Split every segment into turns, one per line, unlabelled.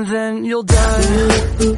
and then you'll die.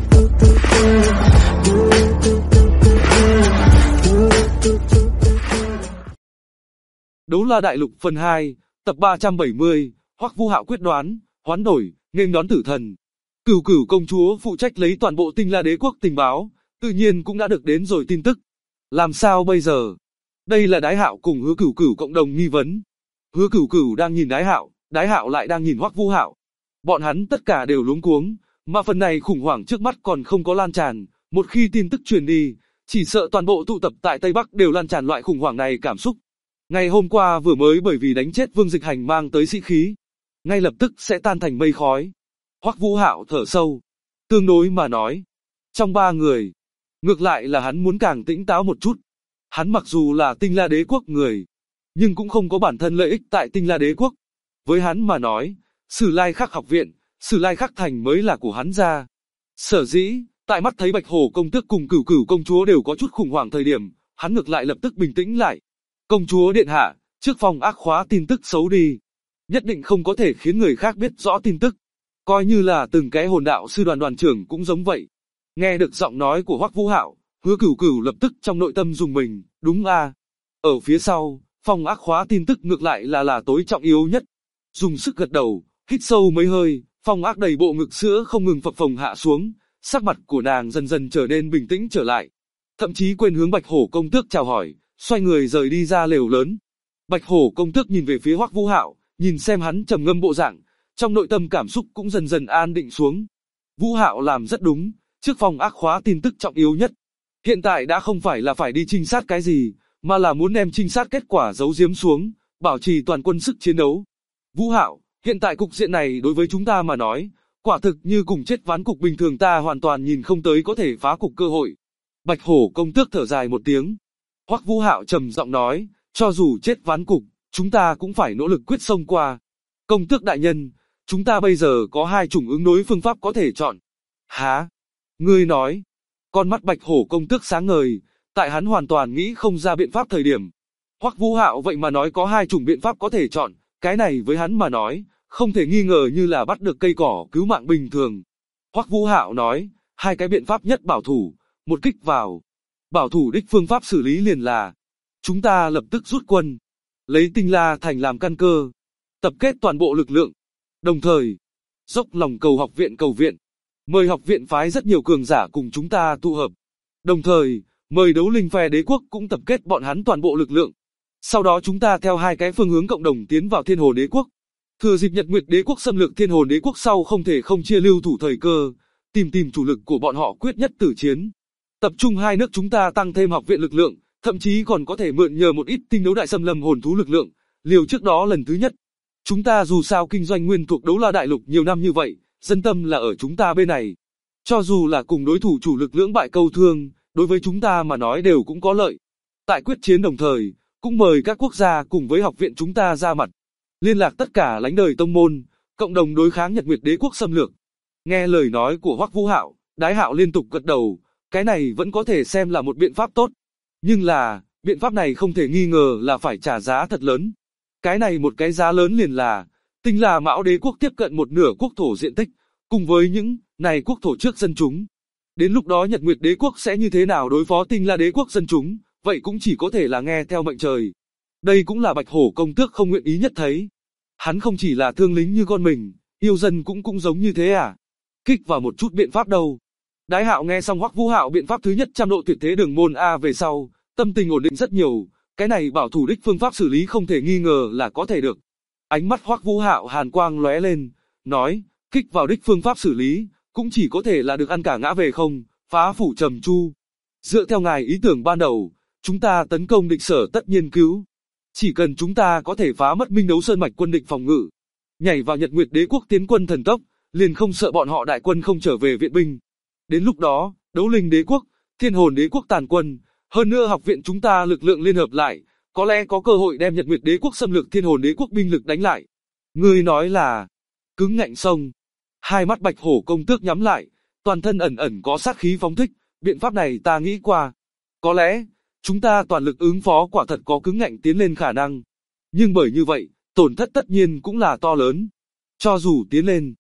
Đấu La Đại Lục phần 2, tập 370, Hoắc Vũ Hạo quyết đoán, hoán đổi, nghênh đón tử thần. Cửu Cửu công chúa phụ trách lấy toàn bộ Tinh La Đế quốc tình báo, tự nhiên cũng đã được đến rồi tin tức. Làm sao bây giờ? Đây là Đái Hạo cùng Hứa Cửu Cửu cộng đồng nghi vấn. Hứa Cửu Cửu đang nhìn Đái Hạo lại đang nhìn Hoắc Vũ Hạo. Bọn hắn tất cả đều luống cuống, mà phần này khủng hoảng trước mắt còn không có lan tràn, một khi tin tức truyền đi, chỉ sợ toàn bộ tụ tập tại Tây Bắc đều lan tràn loại khủng hoảng này cảm xúc. Ngày hôm qua vừa mới bởi vì đánh chết Vương Dịch Hành mang tới sĩ khí, ngay lập tức sẽ tan thành mây khói. Hoắc Vũ Hạo thở sâu, tương đối mà nói, trong ba người, ngược lại là hắn muốn càng tĩnh táo một chút. Hắn mặc dù là Tinh La Đế quốc người, nhưng cũng không có bản thân lợi ích tại Tinh La Đế quốc. Với hắn mà nói, Sử Lai Khắc học viện, Sử Lai Khắc thành mới là của hắn ra. Sở dĩ, tại mắt thấy Bạch Hổ công tước cùng Cửu Cửu công chúa đều có chút khủng hoảng thời điểm, hắn ngược lại lập tức bình tĩnh lại. Công chúa điện hạ, trước phòng ác khóa tin tức xấu đi, nhất định không có thể khiến người khác biết rõ tin tức. Coi như là từng cái hồn đạo sư đoàn trưởng cũng giống vậy. Nghe được giọng nói của Hoắc Vũ Hạo, Hứa Cửu Cửu lập tức trong nội tâm dùng mình, đúng a. Ở phía sau, phòng ác khóa tin tức ngược lại là tối trọng yếu nhất. Dùng sức gật đầu, hít sâu mấy hơi, phòng ác đầy bộ ngực sữa không ngừng phập phồng hạ xuống, sắc mặt của nàng dần dần trở nên bình tĩnh trở lại. Thậm chí quên hướng Bạch Hổ công tước chào hỏi, xoay người rời đi ra lều lớn. Bạch Hổ công tước nhìn về phía Hoắc Vũ Hạo, nhìn xem hắn trầm ngâm bộ dạng, trong nội tâm cảm xúc cũng dần dần an định xuống. Vũ Hạo làm rất đúng, trước phòng ác khóa tin tức trọng yếu nhất. Hiện tại đã không phải là phải đi trinh sát cái gì, mà là muốn đem trinh sát kết quả giấu giếm xuống, bảo trì toàn quân sức chiến đấu. Vũ Hạo, hiện tại cục diện này đối với chúng ta mà nói, quả thực như cùng chết ván cục bình thường, ta hoàn toàn nhìn không tới có thể phá cục cơ hội. Bạch Hổ công tước thở dài một tiếng. Hoắc Vũ Hạo trầm giọng nói, cho dù chết ván cục, chúng ta cũng phải nỗ lực quyết xông qua. Công tước đại nhân, chúng ta bây giờ có hai chủng ứng đối phương pháp có thể chọn. Hả? Ngươi nói? Con mắt Bạch Hổ công tước sáng ngời, tại hắn hoàn toàn nghĩ không ra biện pháp thời điểm. Hoắc Vũ Hạo vậy mà nói có hai chủng biện pháp có thể chọn, cái này với hắn mà nói, không thể nghi ngờ như là bắt được cây cỏ cứu mạng bình thường. Hoắc Vũ Hạo nói, hai cái biện pháp nhất bảo thủ, một kích vào. Bảo thủ đích phương pháp xử lý liền là, chúng ta lập tức rút quân, lấy Tinh La thành làm căn cơ, tập kết toàn bộ lực lượng, đồng thời, dốc lòng cầu viện, mời học viện phái rất nhiều cường giả cùng chúng ta tụ hợp, đồng thời, mời Đấu Linh phe đế quốc cũng tập kết bọn hắn toàn bộ lực lượng. Sau đó chúng ta theo hai cái phương hướng cộng đồng tiến vào Thiên Hồn Đế quốc. Thừa dịp Nhật Nguyệt Đế quốc xâm lược Thiên Hồn Đế quốc sau không thể không chia lưu thủ thời cơ, tìm chủ lực của bọn họ quyết nhất tử chiến. Tập trung hai nước chúng ta tăng thêm học viện lực lượng, thậm chí còn có thể mượn nhờ một ít tinh đấu đại xâm lâm hồn thú lực lượng, liều trước đó lần thứ nhất. Chúng ta dù sao kinh doanh nguyên thuộc Đấu La Đại Lục nhiều năm như vậy, dân tâm là ở chúng ta bên này. Cho dù là cùng đối thủ chủ lực lưỡng bại câu thương, đối với chúng ta mà nói đều cũng có lợi. Tại quyết chiến đồng thời, cũng mời các quốc gia cùng với học viện chúng ta ra mặt, liên lạc tất cả lãnh đời tông môn, cộng đồng đối kháng Nhật Nguyệt Đế quốc xâm lược. Nghe lời nói của Hoắc Vũ Hạo, Đái Hạo liên tục gật đầu, cái này vẫn có thể xem là một biện pháp tốt. Nhưng là, biện pháp này không thể nghi ngờ là phải trả giá thật lớn. Cái này một cái giá lớn liền là, Tinh La Mão Đế quốc tiếp cận một nửa quốc thổ diện tích, cùng với những này quốc thổ trước dân chúng. Đến lúc đó Nhật Nguyệt Đế quốc sẽ như thế nào đối phó Tinh La Đế quốc dân chúng, vậy cũng chỉ có thể là nghe theo mệnh trời. Đây cũng là Bạch Hổ công tước không nguyện ý nhất thấy. Hắn không chỉ là thương lính như con mình, yêu dân cũng giống như thế à? Kích vào một chút biện pháp đâu. Đái Hạo nghe xong Hoắc Vũ Hạo biện pháp thứ nhất trăm độ tuyệt thế đường môn A về sau, tâm tình ổn định rất nhiều, cái này bảo thủ đích phương pháp xử lý không thể nghi ngờ là có thể được. Ánh mắt Hoắc Vũ Hạo hàn quang lóe lên, nói, kích vào đích phương pháp xử lý, cũng chỉ có thể là được ăn cả ngã về không, phá phủ trầm chu. Dựa theo ngài ý tưởng ban đầu, chúng ta tấn công địch sở tất nhiên cứu. Chỉ cần chúng ta có thể phá mất Minh Đấu Sơn mạch quân địch phòng ngự, nhảy vào Nhật Nguyệt Đế quốc tiến quân thần tốc, liền không sợ bọn họ đại quân không trở về viện binh. Đến lúc đó, Đấu Linh Đế quốc, Thiên Hồn Đế quốc tàn quân, hơn nữa học viện chúng ta lực lượng liên hợp lại, có lẽ có cơ hội đem Nhật Nguyệt Đế quốc xâm lược Thiên Hồn Đế quốc binh lực đánh lại. Ngươi nói là cứng ngạnh sông. Hai mắt Bạch Hổ công tước nhắm lại, toàn thân ẩn có sát khí phóng thích, biện pháp này ta nghĩ qua. Có lẽ, chúng ta toàn lực ứng phó quả thật có cứng ngạnh tiến lên khả năng. Nhưng bởi như vậy, tổn thất tất nhiên cũng là to lớn. Cho dù tiến lên,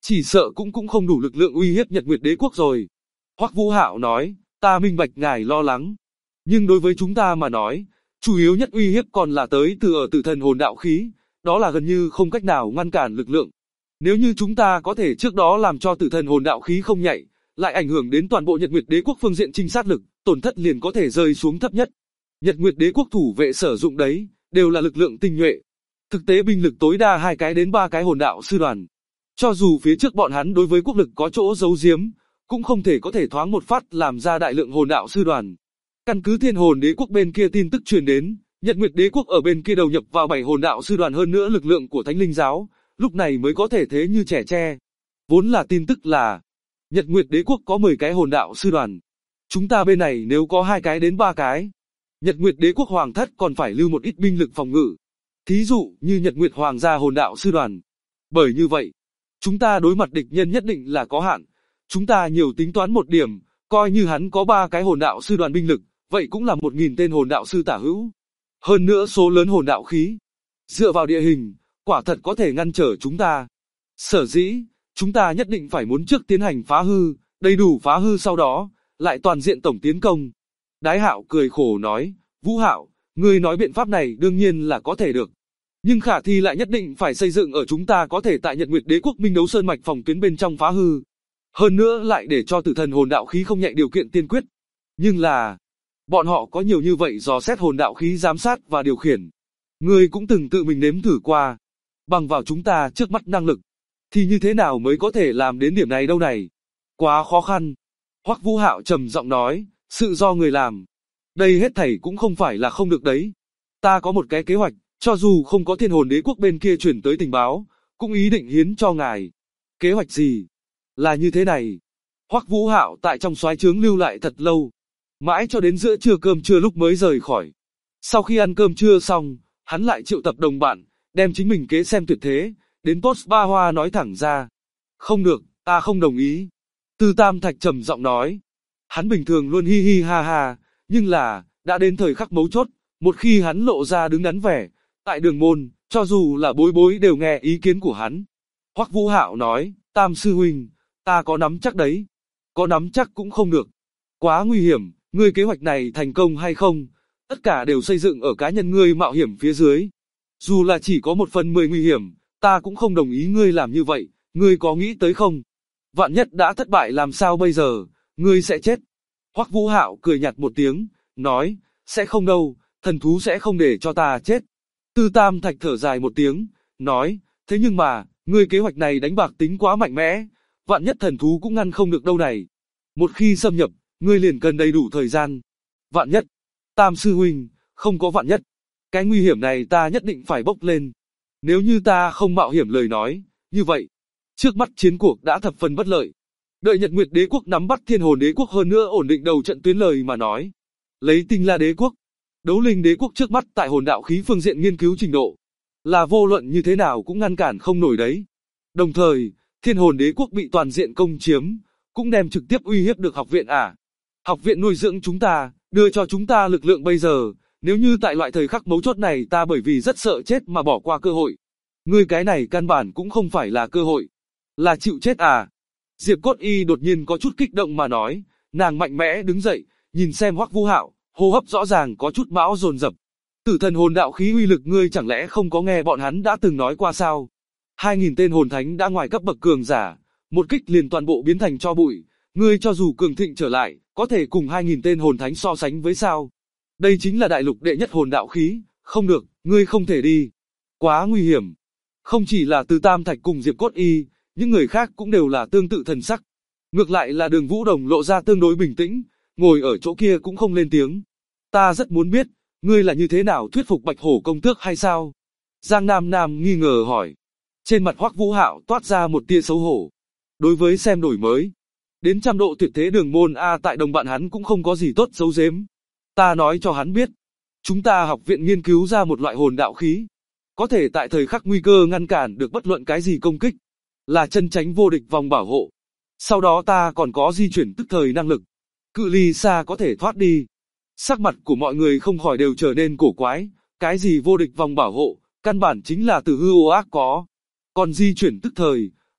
chỉ sợ cũng không đủ lực lượng uy hiếp Nhật Nguyệt Đế quốc rồi. Hoắc Vũ Hạo nói, ta minh bạch ngài lo lắng. Nhưng đối với chúng ta mà nói, chủ yếu nhất uy hiếp còn là tới từ ở tử thần hồn đạo khí, đó là gần như không cách nào ngăn cản lực lượng. Nếu như chúng ta có thể trước đó làm cho tử thần hồn đạo khí không nhạy, lại ảnh hưởng đến toàn bộ Nhật Nguyệt Đế quốc phương diện trinh sát lực, tổn thất liền có thể rơi xuống thấp nhất. Nhật Nguyệt Đế quốc thủ vệ sử dụng đấy, đều là lực lượng tinh nhuệ. Thực tế binh lực tối đa 2 cái đến 3 cái hồn đạo sư đoàn. Cho dù phía trước bọn hắn đối với quốc lực có chỗ giấu giếm, cũng không thể có thể thoáng một phát làm ra đại lượng hồn đạo sư đoàn. Căn cứ Thiên Hồn Đế quốc bên kia tin tức truyền đến, Nhật Nguyệt Đế quốc ở bên kia đầu nhập vào 7 hồn đạo sư đoàn hơn nữa lực lượng của Thánh Linh giáo, lúc này mới có thể thế như trẻ tre. Vốn là tin tức là Nhật Nguyệt Đế quốc có 10 cái hồn đạo sư đoàn. Chúng ta bên này nếu có 2 cái đến 3 cái, Nhật Nguyệt Đế quốc hoàng thất còn phải lưu một ít binh lực phòng ngự. Thí dụ như Nhật Nguyệt Hoàng gia hồn đạo sư đoàn. Bởi như vậy, chúng ta đối mặt địch nhân nhất định là có hạn. Chúng ta nhiều tính toán một điểm, coi như hắn có 3 cái hồn đạo sư đoàn binh lực, vậy cũng là 1000 tên hồn đạo sư tả hữu. Hơn nữa số lớn hồn đạo khí. Dựa vào địa hình, quả thật có thể ngăn trở chúng ta. Sở dĩ, chúng ta nhất định phải muốn trước tiến hành phá hư, đầy đủ phá hư sau đó, lại toàn diện tổng tiến công. Đái Hạo cười khổ nói, Vũ Hạo, ngươi nói biện pháp này đương nhiên là có thể được. Nhưng khả thi lại nhất định phải xây dựng ở chúng ta có thể tại Nhật Nguyệt Đế quốc Minh Đấu Sơn mạch phòng tuyến bên trong phá hư. Hơn nữa lại để cho tử thần hồn đạo khí không nhạy điều kiện tiên quyết. Nhưng là, bọn họ có nhiều như vậy dò xét hồn đạo khí giám sát và điều khiển. Ngươi cũng từng tự mình nếm thử qua. Bằng vào chúng ta trước mắt năng lực, thì như thế nào mới có thể làm đến điểm này đâu này? Quá khó khăn. Hoắc Vũ Hạo trầm giọng nói, sự do người làm. Đây hết thảy cũng không phải là không được đấy. Ta có một cái kế hoạch, cho dù không có Thiên Hồn Đế quốc bên kia chuyển tới tình báo, cũng ý định hiến cho ngài. Kế hoạch gì? Là như thế này. Hoắc Vũ Hạo tại trong soái trướng lưu lại thật lâu, mãi cho đến giữa trưa cơm trưa lúc mới rời khỏi. Sau khi ăn cơm trưa xong, hắn lại triệu tập đồng bạn, đem chính mình kế xem tuyệt thế, đến post ba hoa nói thẳng ra. Không được, ta không đồng ý. Tư Tam Thạch trầm giọng nói. Hắn bình thường luôn hi hi ha ha, nhưng là, đã đến thời khắc mấu chốt, một khi hắn lộ ra đứng đắn vẻ, tại đường môn, cho dù là bối bối đều nghe ý kiến của hắn. Hoắc Vũ Hạo nói, Tam sư huynh, ta có nắm chắc đấy. Có nắm chắc cũng không được. Quá nguy hiểm, ngươi kế hoạch này thành công hay không, tất cả đều xây dựng ở cá nhân ngươi mạo hiểm phía dưới. Dù là chỉ có 1/10 nguy hiểm, ta cũng không đồng ý ngươi làm như vậy, ngươi có nghĩ tới không? Vạn nhất đã thất bại làm sao bây giờ, ngươi sẽ chết. Hoắc Vũ Hạo cười nhạt một tiếng, nói, sẽ không đâu, thần thú sẽ không để cho ta chết. Tư Tam Thạch thở dài một tiếng, nói, thế nhưng mà, ngươi kế hoạch này đánh bạc tính quá mạnh mẽ, vạn nhất thần thú cũng ngăn không được đâu này. Một khi xâm nhập, ngươi liền cần đầy đủ thời gian. Vạn nhất, Tam sư huynh, không có vạn nhất. Cái nguy hiểm này ta nhất định phải bốc lên. Nếu như ta không mạo hiểm lời nói, như vậy, trước mắt chiến cuộc đã thập phần bất lợi. Đợi Nhật Nguyệt Đế quốc nắm bắt Thiên Hồn Đế quốc hơn nữa ổn định đầu trận tuyến lời mà nói. Lấy Tinh La Đế quốc, Đấu Linh Đế quốc trước mắt tại hồn đạo khí phương diện nghiên cứu trình độ, là vô luận như thế nào cũng ngăn cản không nổi đấy. Đồng thời, Thiên Hồn Đế quốc bị toàn diện công chiếm, cũng đem trực tiếp uy hiếp được học viện à. Học viện nuôi dưỡng chúng ta, đưa cho chúng ta lực lượng bây giờ, nếu như tại loại thời khắc mấu chốt này ta bởi vì rất sợ chết mà bỏ qua cơ hội. Ngươi cái này căn bản cũng không phải là cơ hội, là chịu chết à. Diệp Cốt Y đột nhiên có chút kích động mà nói, nàng mạnh mẽ đứng dậy, nhìn xem Hoắc Vũ Hạo, hô hấp rõ ràng có chút bão dồn dập. Tử thần hồn đạo khí uy lực ngươi chẳng lẽ không có nghe bọn hắn đã từng nói qua sao? 2000 tên hồn thánh đã ngoài cấp bậc cường giả, một kích liền toàn bộ biến thành tro bụi, ngươi cho dù cường thịnh trở lại, có thể cùng 2000 tên hồn thánh so sánh với sao? Đây chính là đại lục đệ nhất hồn đạo khí, không được, ngươi không thể đi. Quá nguy hiểm. Không chỉ là Từ Tam Thạch cùng Diệp Cốt Y, những người khác cũng đều là tương tự thần sắc. Ngược lại là Đường Vũ Đồng lộ ra tương đối bình tĩnh, ngồi ở chỗ kia cũng không lên tiếng. Ta rất muốn biết, ngươi là như thế nào thuyết phục Bạch Hổ công tước hay sao? Giang Nam Nam nghi ngờ hỏi. Trên mặt Hoắc Vũ Hạo toát ra một tia xấu hổ. Đối với xem đổi mới, đến 100 độ tuyệt thế đường môn A tại đồng bạn hắn cũng không có gì tốt giấu giếm. Ta nói cho hắn biết, chúng ta học viện nghiên cứu ra một loại hồn đạo khí, có thể tại thời khắc nguy cơ ngăn cản được bất luận cái gì công kích, là chân tránh vô địch vòng bảo hộ. Sau đó ta còn có di chuyển tức thời năng lực, cự ly xa có thể thoát đi. Sắc mặt của mọi người không khỏi đều trở nên cổ quái, cái gì vô địch vòng bảo hộ, căn bản chính là từ hư ô ác có. Còn di chuyển tức thời,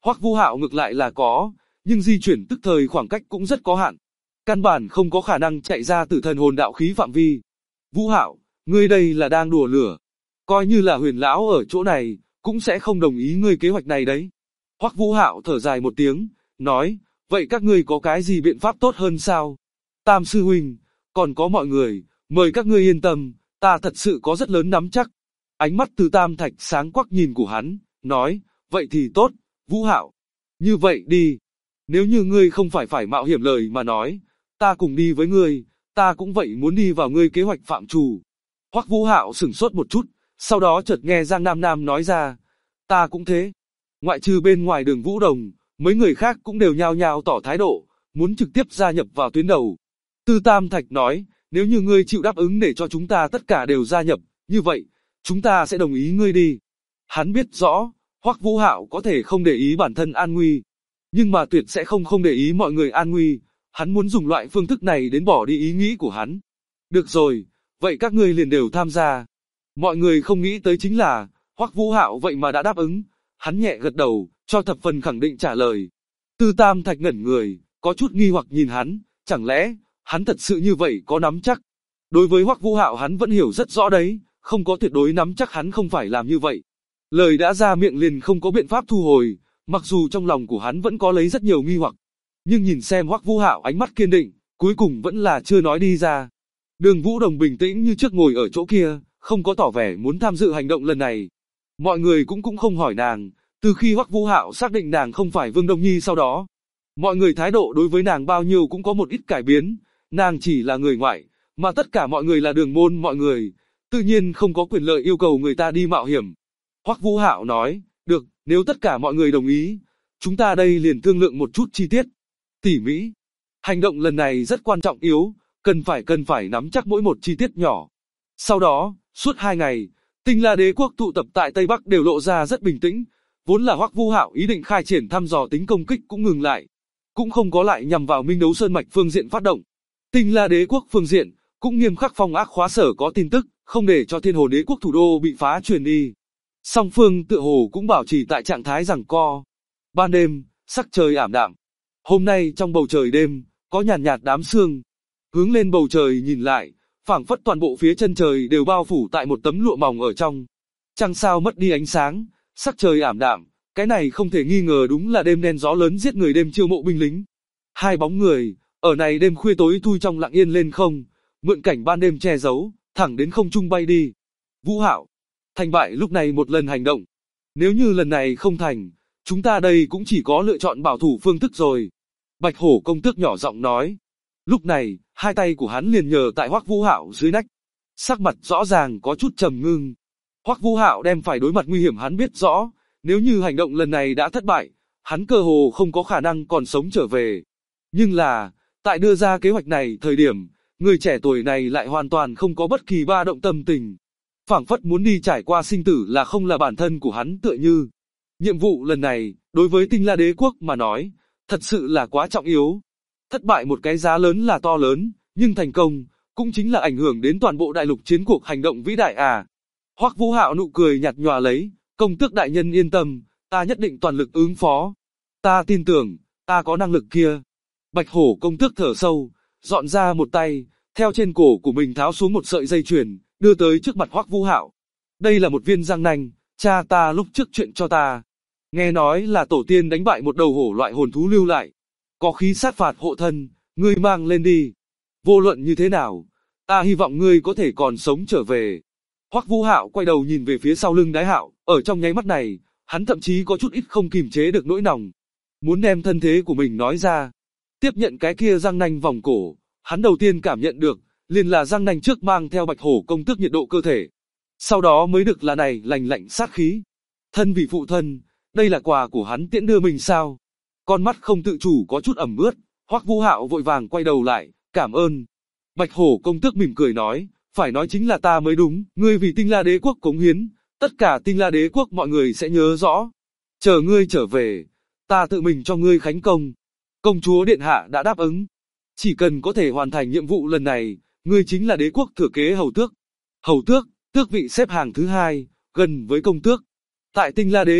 Hoắc Vũ Hạo ngược lại là có, nhưng di chuyển tức thời khoảng cách cũng rất có hạn. Căn bản không có khả năng chạy ra Tử Thần hồn đạo khí phạm vi. Vũ Hạo, ngươi đây là đang đùa lửa. Coi như là Huyền lão ở chỗ này, cũng sẽ không đồng ý ngươi kế hoạch này đấy. Hoắc Vũ Hạo thở dài một tiếng, nói, vậy các ngươi có cái gì biện pháp tốt hơn sao? Tam sư huynh, còn có mọi người, mời các ngươi yên tâm, ta thật sự có rất lớn nắm chắc. Ánh mắt Từ Tam Thạch sáng quắc nhìn của hắn, nói, vậy thì tốt, Vũ Hạo. Như vậy đi, nếu như ngươi không phải mạo hiểm lời mà nói, ta cùng đi với ngươi, ta cũng vậy muốn đi vào ngươi kế hoạch phạm trù. Hoắc Vũ Hạo sửng sốt một chút, sau đó chợt nghe Giang Nam Nam nói ra, ta cũng thế. Ngoại trừ bên ngoài Đường Vũ Đồng, mấy người khác cũng đều nhao nhao tỏ thái độ, muốn trực tiếp gia nhập vào tuyến đầu. Từ Tam Thạch nói, nếu như ngươi chịu đáp ứng để cho chúng ta tất cả đều gia nhập, như vậy, chúng ta sẽ đồng ý ngươi đi. Hắn biết rõ, Hoắc Vũ Hạo có thể không để ý bản thân an nguy, nhưng mà tuyệt sẽ không để ý mọi người an nguy, hắn muốn dùng loại phương thức này đến bỏ đi ý nghĩ của hắn. Được rồi, vậy các ngươi liền đều tham gia. Mọi người không nghĩ tới chính là, Hoắc Vũ Hạo vậy mà đã đáp ứng, hắn nhẹ gật đầu, cho thập phần khẳng định trả lời. Từ Tam Thạch ngẩn người, có chút nghi hoặc nhìn hắn, chẳng lẽ, hắn thật sự như vậy có nắm chắc? Đối với Hoắc Vũ Hạo hắn vẫn hiểu rất rõ đấy, không có tuyệt đối nắm chắc hắn không phải làm như vậy. Lời đã ra miệng liền không có biện pháp thu hồi, mặc dù trong lòng của hắn vẫn có lấy rất nhiều nghi hoặc. Nhưng nhìn xem Hoắc Vũ Hạo ánh mắt kiên định, cuối cùng vẫn là chưa nói đi ra. Đường Vũ Đồng bình tĩnh như trước ngồi ở chỗ kia, không có tỏ vẻ muốn tham dự hành động lần này. Mọi người cũng không hỏi nàng, từ khi Hoắc Vũ Hạo xác định nàng không phải Vương Đông Nhi sau đó. Mọi người thái độ đối với nàng bao nhiêu cũng có một ít cải biến, nàng chỉ là người ngoại, mà tất cả mọi người là đường môn mọi người, tự nhiên không có quyền lợi yêu cầu người ta đi mạo hiểm. Hoắc Vũ Hạo nói, được, nếu tất cả mọi người đồng ý, chúng ta đây liền thương lượng một chút chi tiết. Tỉ mỉ. Hành động lần này rất quan trọng yếu, cần phải nắm chắc mỗi một chi tiết nhỏ. Sau đó, suốt 2 ngày, Tinh La Đế quốc tụ tập tại Tây Bắc đều lộ ra rất bình tĩnh, vốn là Hoắc Vũ Hạo ý định khai triển thăm dò tính công kích cũng ngừng lại, cũng không có lại nhằm vào Minh Đấu Sơn mạch phương diện phát động. Tinh La Đế quốc phương diện cũng nghiêm khắc phong ác khóa sở có tin tức, không để cho Thiên Hồn Đế quốc thủ đô bị phá truyền đi. Song phương tựa hồ cũng bảo trì tại trạng thái giằng co. Ban đêm, sắc trời ảm đạm. Hôm nay trong bầu trời đêm, có nhàn nhạt đám sương. Hướng lên bầu trời nhìn lại, phảng phất toàn bộ phía chân trời đều bao phủ tại một tấm lụa mỏng ở trong. Trăng sao mất đi ánh sáng, sắc trời ảm đạm, cái này không thể nghi ngờ đúng là đêm đen gió lớn giết người đêm chiêu mộ binh lính. Hai bóng người, ở này đêm khuya tối thui trong lặng yên lên không, mượn cảnh ban đêm che giấu, thẳng đến không trung bay đi. Vũ Hạo, thành bại lúc này một lần hành động. Nếu như lần này không thành, chúng ta đây cũng chỉ có lựa chọn bảo thủ phương thức rồi. Bạch Hổ công tước nhỏ giọng nói. Lúc này, hai tay của hắn liền nhờ tại Hoắc Vũ Hạo dưới nách. Sắc mặt rõ ràng có chút trầm ngưng. Hoắc Vũ Hạo đem phải đối mặt nguy hiểm hắn biết rõ, nếu như hành động lần này đã thất bại, hắn cơ hồ không có khả năng còn sống trở về. Nhưng là, tại đưa ra kế hoạch này thời điểm, người trẻ tuổi này lại hoàn toàn không có bất kỳ ba động tâm tình. Phảng phất muốn đi trải qua sinh tử là không là bản thân của hắn tựa như. Nhiệm vụ lần này, đối với Tinh La Đế quốc mà nói, thật sự là quá trọng yếu. Thất bại một cái giá lớn là to lớn, nhưng thành công, cũng chính là ảnh hưởng đến toàn bộ đại lục chiến cuộc hành động vĩ đại à. Hoắc Vũ Hạo nụ cười nhạt nhòa lấy, công tước đại nhân yên tâm, ta nhất định toàn lực ứng phó. Ta tin tưởng, ta có năng lực kia. Bạch Hổ công tước thở sâu, dọn ra một tay, theo trên cổ của mình tháo xuống một sợi dây chuyền, đưa tới trước mặt Hoắc Vũ Hạo. Đây là một viên răng nanh, cha ta lúc trước chuyện cho ta. Nghe nói là tổ tiên đánh bại một đầu hổ loại hồn thú lưu lại. Có khí sát phạt hộ thân, ngươi mang lên đi. Vô luận như thế nào, ta hy vọng ngươi có thể còn sống trở về. Hoắc Vũ Hạo quay đầu nhìn về phía sau lưng Đái Hạo, ở trong nháy mắt này, hắn thậm chí có chút ít không kìm chế được nỗi lòng. Muốn đem thân thế của mình nói ra. Tiếp nhận cái kia răng nanh vòng cổ, hắn đầu tiên cảm nhận được, liền là răng nanh trước mang theo Bạch Hổ công tước nhiệt độ cơ thể. Sau đó mới được là này lành lạnh sát khí. Thân vì phụ thân, đây là quà của hắn tiễn đưa mình sao? Con mắt không tự chủ có chút ẩm ướt, Hoắc Vũ Hạo vội vàng quay đầu lại, cảm ơn. Bạch Hổ công tước mỉm cười nói, phải nói chính là ta mới đúng, ngươi vì Tinh La Đế quốc cống hiến, tất cả Tinh La Đế quốc mọi người sẽ nhớ rõ. Chờ ngươi trở về, ta tự mình cho ngươi khánh công. Công chúa điện hạ đã đáp ứng. Chỉ cần có thể hoàn thành nhiệm vụ lần này, ngươi chính là đế quốc thừa kế hầu tước. Hầu tước, tước vị xếp hàng thứ 2, gần với công tước. Tại Tinh La Đế quốc,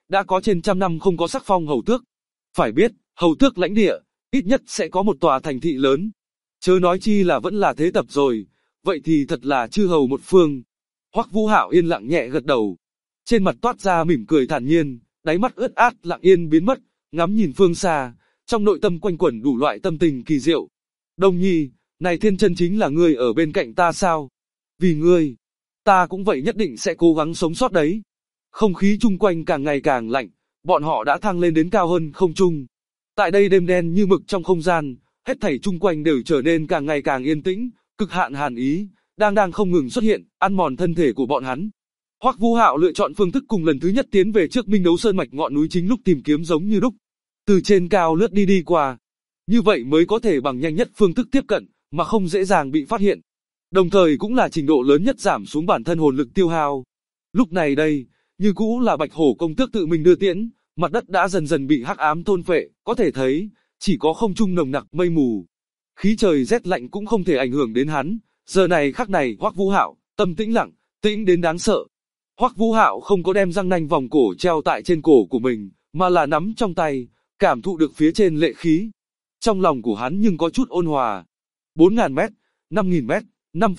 đã có trên trăm năm không có sắc phong hầu tước. Phải biết, hầu tước lãnh địa, ít nhất sẽ có một tòa thành thị lớn. Chớ nói chi là vẫn là thế tập rồi, vậy thì thật là chư hầu một phương. Hoắc Vũ Hạo yên lặng nhẹ gật đầu. Trên mặt toát ra mỉm cười thản nhiên, đáy mắt ướt át lặng yên biến mất, ngắm nhìn phương xa, trong nội tâm quanh quẩn đủ loại tâm tình kỳ diệu. Đông Nhi, này thiên chân chính là ngươi ở bên cạnh ta sao? Vì ngươi, ta cũng vậy nhất định sẽ cố gắng sống sót đấy. Không khí chung quanh càng ngày càng lạnh, bọn họ đã thăng lên đến cao hơn không trung. Tại đây đêm đen như mực trong không gian, hết thảy chung quanh đều trở nên càng ngày càng yên tĩnh, cực hạn hàn ý, đang không ngừng xuất hiện, ăn mòn thân thể của bọn hắn. Hoắc Vũ Hạo lựa chọn phương thức cùng lần thứ nhất tiến về trước Minh Đấu Sơn mạch ngọn núi chính lúc tìm kiếm giống như đúc. Từ trên cao lướt đi qua. Như vậy mới có thể bằng nhanh nhất phương thức tiếp cận, mà không dễ dàng bị phát hiện. Đồng thời cũng là trình độ lớn nhất giảm xuống bản thân hồn lực tiêu hao. Lúc này đây, như cũ là Bạch Hổ công tước tự mình đưa tiễn, mặt đất đã dần dần bị hắc ám thôn phệ, có thể thấy, chỉ có không trung nồng nặc mây mù. Khí trời rét lạnh cũng không thể ảnh hưởng đến hắn, giờ này khắc này Hoắc Vũ Hạo, tâm tĩnh lặng, tĩnh đến đáng sợ. Hoắc Vũ Hạo không có đem răng nanh vòng cổ treo tại trên cổ của mình, mà là nắm trong tay, cảm thụ được phía trên lệ khí. Trong lòng của hắn nhưng có chút ôn hòa. 4.000 mét, 5.000 mét,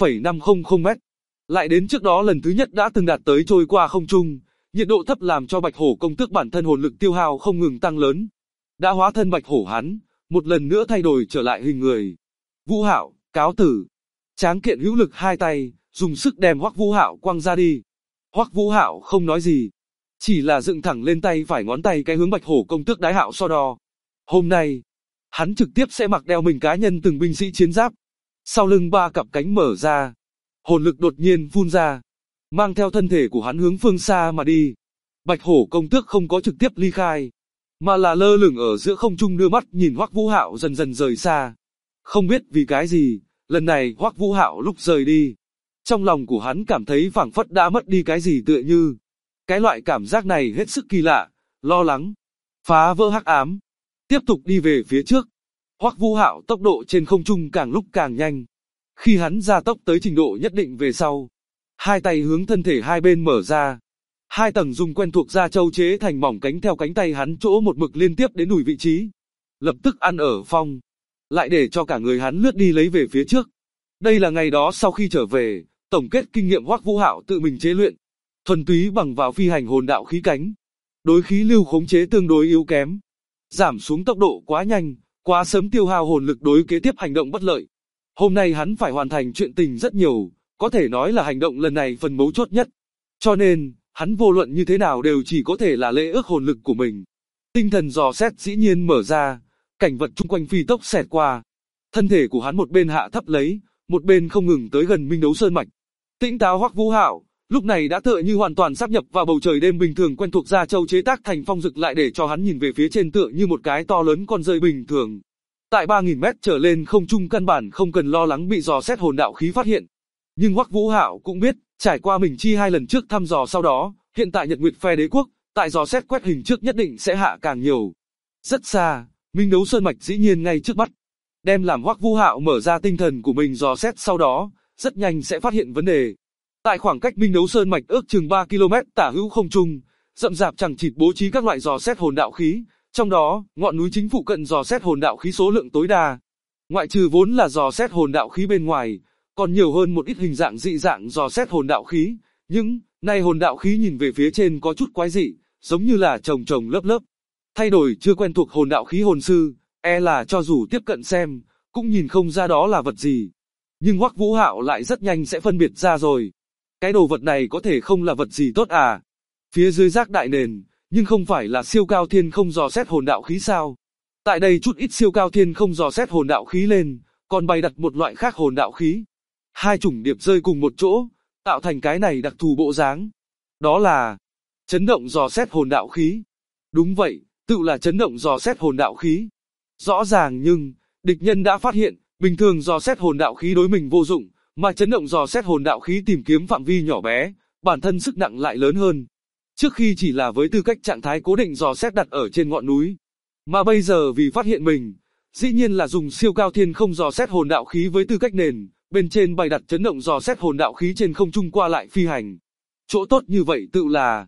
5,500 mét. Lại đến trước đó lần thứ nhất đã từng đạt tới trôi qua không trung, nhiệt độ thấp làm cho Bạch Hổ công tước bản thân hồn lực tiêu hao không ngừng tăng lớn. Đã hóa thân Bạch Hổ hắn, một lần nữa thay đổi trở lại hình người. Vũ Hạo, cáo tử. Tráng kiện hữu lực hai tay, dùng sức đem Hoắc Vũ Hạo quăng ra đi. Hoắc Vũ Hạo không nói gì, chỉ là dựng thẳng lên tay phải ngón tay cái hướng Bạch Hổ công tước đái hạo so đo. Hôm nay, hắn trực tiếp sẽ mặc đeo mình cá nhân từng binh sĩ chiến giáp. Sau lưng ba cặp cánh mở ra, hồn lực đột nhiên phun ra, mang theo thân thể của hắn hướng phương xa mà đi. Bạch Hổ công tước không có trực tiếp ly khai, mà là lơ lửng ở giữa không trung đưa mắt nhìn Hoắc Vũ Hạo dần dần rời xa. Không biết vì cái gì, lần này Hoắc Vũ Hạo lúc rời đi, trong lòng của hắn cảm thấy phảng phất đã mất đi cái gì tựa như. Cái loại cảm giác này hết sức kỳ lạ, lo lắng, phá vỡ hắc ám, tiếp tục đi về phía trước. Hoắc Vũ Hạo tốc độ trên không trung càng lúc càng nhanh. Khi hắn gia tốc tới trình độ nhất định về sau, hai tay hướng thân thể hai bên mở ra. Hai tầng dùng quen thuộc da trâu chế thành mỏng cánh theo cánh tay hắn chỗ một mực liên tiếp đến đùi vị trí. Lập tức ăn ở phong, lại để cho cả người hắn lướt đi lấy về phía trước. Đây là ngày đó sau khi trở về, tổng kết kinh nghiệm Hoắc Vũ Hạo tự mình chế luyện. Thuần túy bằng vào phi hành hồn đạo khí cánh. Đối khí lưu khống chế tương đối yếu kém. Giảm xuống tốc độ quá nhanh, quá sớm tiêu hao hồn lực đối kế tiếp hành động bất lợi. Hôm nay hắn phải hoàn thành chuyện tình rất nhiều, có thể nói là hành động lần này phần mấu chốt nhất. Cho nên, hắn vô luận như thế nào đều chỉ có thể là lễ ước hồn lực của mình. Tinh thần dò xét dĩ nhiên mở ra, cảnh vật chung quanh phi tốc xẹt qua. Thân thể của hắn một bên hạ thấp lấy, một bên không ngừng tới gần Minh Đấu Sơn mạch. Tĩnh táo Hoắc Vũ Hạo, lúc này đã tựa như hoàn toàn sáp nhập vào bầu trời đêm bình thường quen thuộc da châu chế tác thành phong dực lại để cho hắn nhìn về phía trên tựa như một cái to lớn con rơi bình thường. Tại 3.000 mét trở lên không trung căn bản không cần lo lắng bị dò xét hồn đạo khí phát hiện. Nhưng Hoắc Vũ Hạo cũng biết, trải qua mình chi hai lần trước thăm dò sau đó, hiện tại Nhật Nguyệt phe đế quốc, tại dò xét quét hình trước nhất định sẽ hạ càng nhiều. Rất xa, Minh Đấu Sơn mạch dĩ nhiên ngay trước mắt. Đem làm Hoắc Vũ Hạo mở ra tinh thần của mình dò xét sau đó, rất nhanh sẽ phát hiện vấn đề. Tại khoảng cách Minh Đấu Sơn mạch ước chừng 3 km tả hữu không trung, rậm rạp chằng chịt bố trí các loại dò xét hồn đạo khí, trong đó, ngọn núi chính phụ cận dò xét hồn đạo khí số lượng tối đa. Ngoại trừ vốn là dò xét hồn đạo khí bên ngoài, còn nhiều hơn một ít hình dạng dị dạng dò xét hồn đạo khí, nhưng nay hồn đạo khí nhìn về phía trên có chút quái dị, giống như là chồng lớp lớp. Thay đổi chưa quen thuộc hồn đạo khí hồn sư, e là cho dù tiếp cận xem, cũng nhìn không ra đó là vật gì. Nhưng Hoắc Vũ Hạo lại rất nhanh sẽ phân biệt ra rồi. Cái đồ vật này có thể không là vật gì tốt à? Phía dưới rác đại nền, nhưng không phải là siêu cao thiên không dò xét hồn đạo khí sao? Tại đây chút ít siêu cao thiên không dò xét hồn đạo khí lên, còn bày đặt một loại khác hồn đạo khí. Hai chủng điệp rơi cùng một chỗ, tạo thành cái này đặc thù bộ dáng. Đó là chấn động dò xét hồn đạo khí. Đúng vậy, tự là chấn động dò xét hồn đạo khí. Rõ ràng nhưng, địch nhân đã phát hiện, bình thường dò xét hồn đạo khí đối mình vô dụng, mà chấn động dò xét hồn đạo khí tìm kiếm phạm vi nhỏ bé, bản thân sức nặng lại lớn hơn. Trước khi chỉ là với tư cách trạng thái cố định dò xét đặt ở trên ngọn núi, mà bây giờ vì phát hiện mình, dĩ nhiên là dùng siêu cao thiên không dò xét hồn đạo khí với tư cách nền, bên trên bày đặt chấn động dò xét hồn đạo khí trên không trung qua lại phi hành. Chỗ tốt như vậy tự là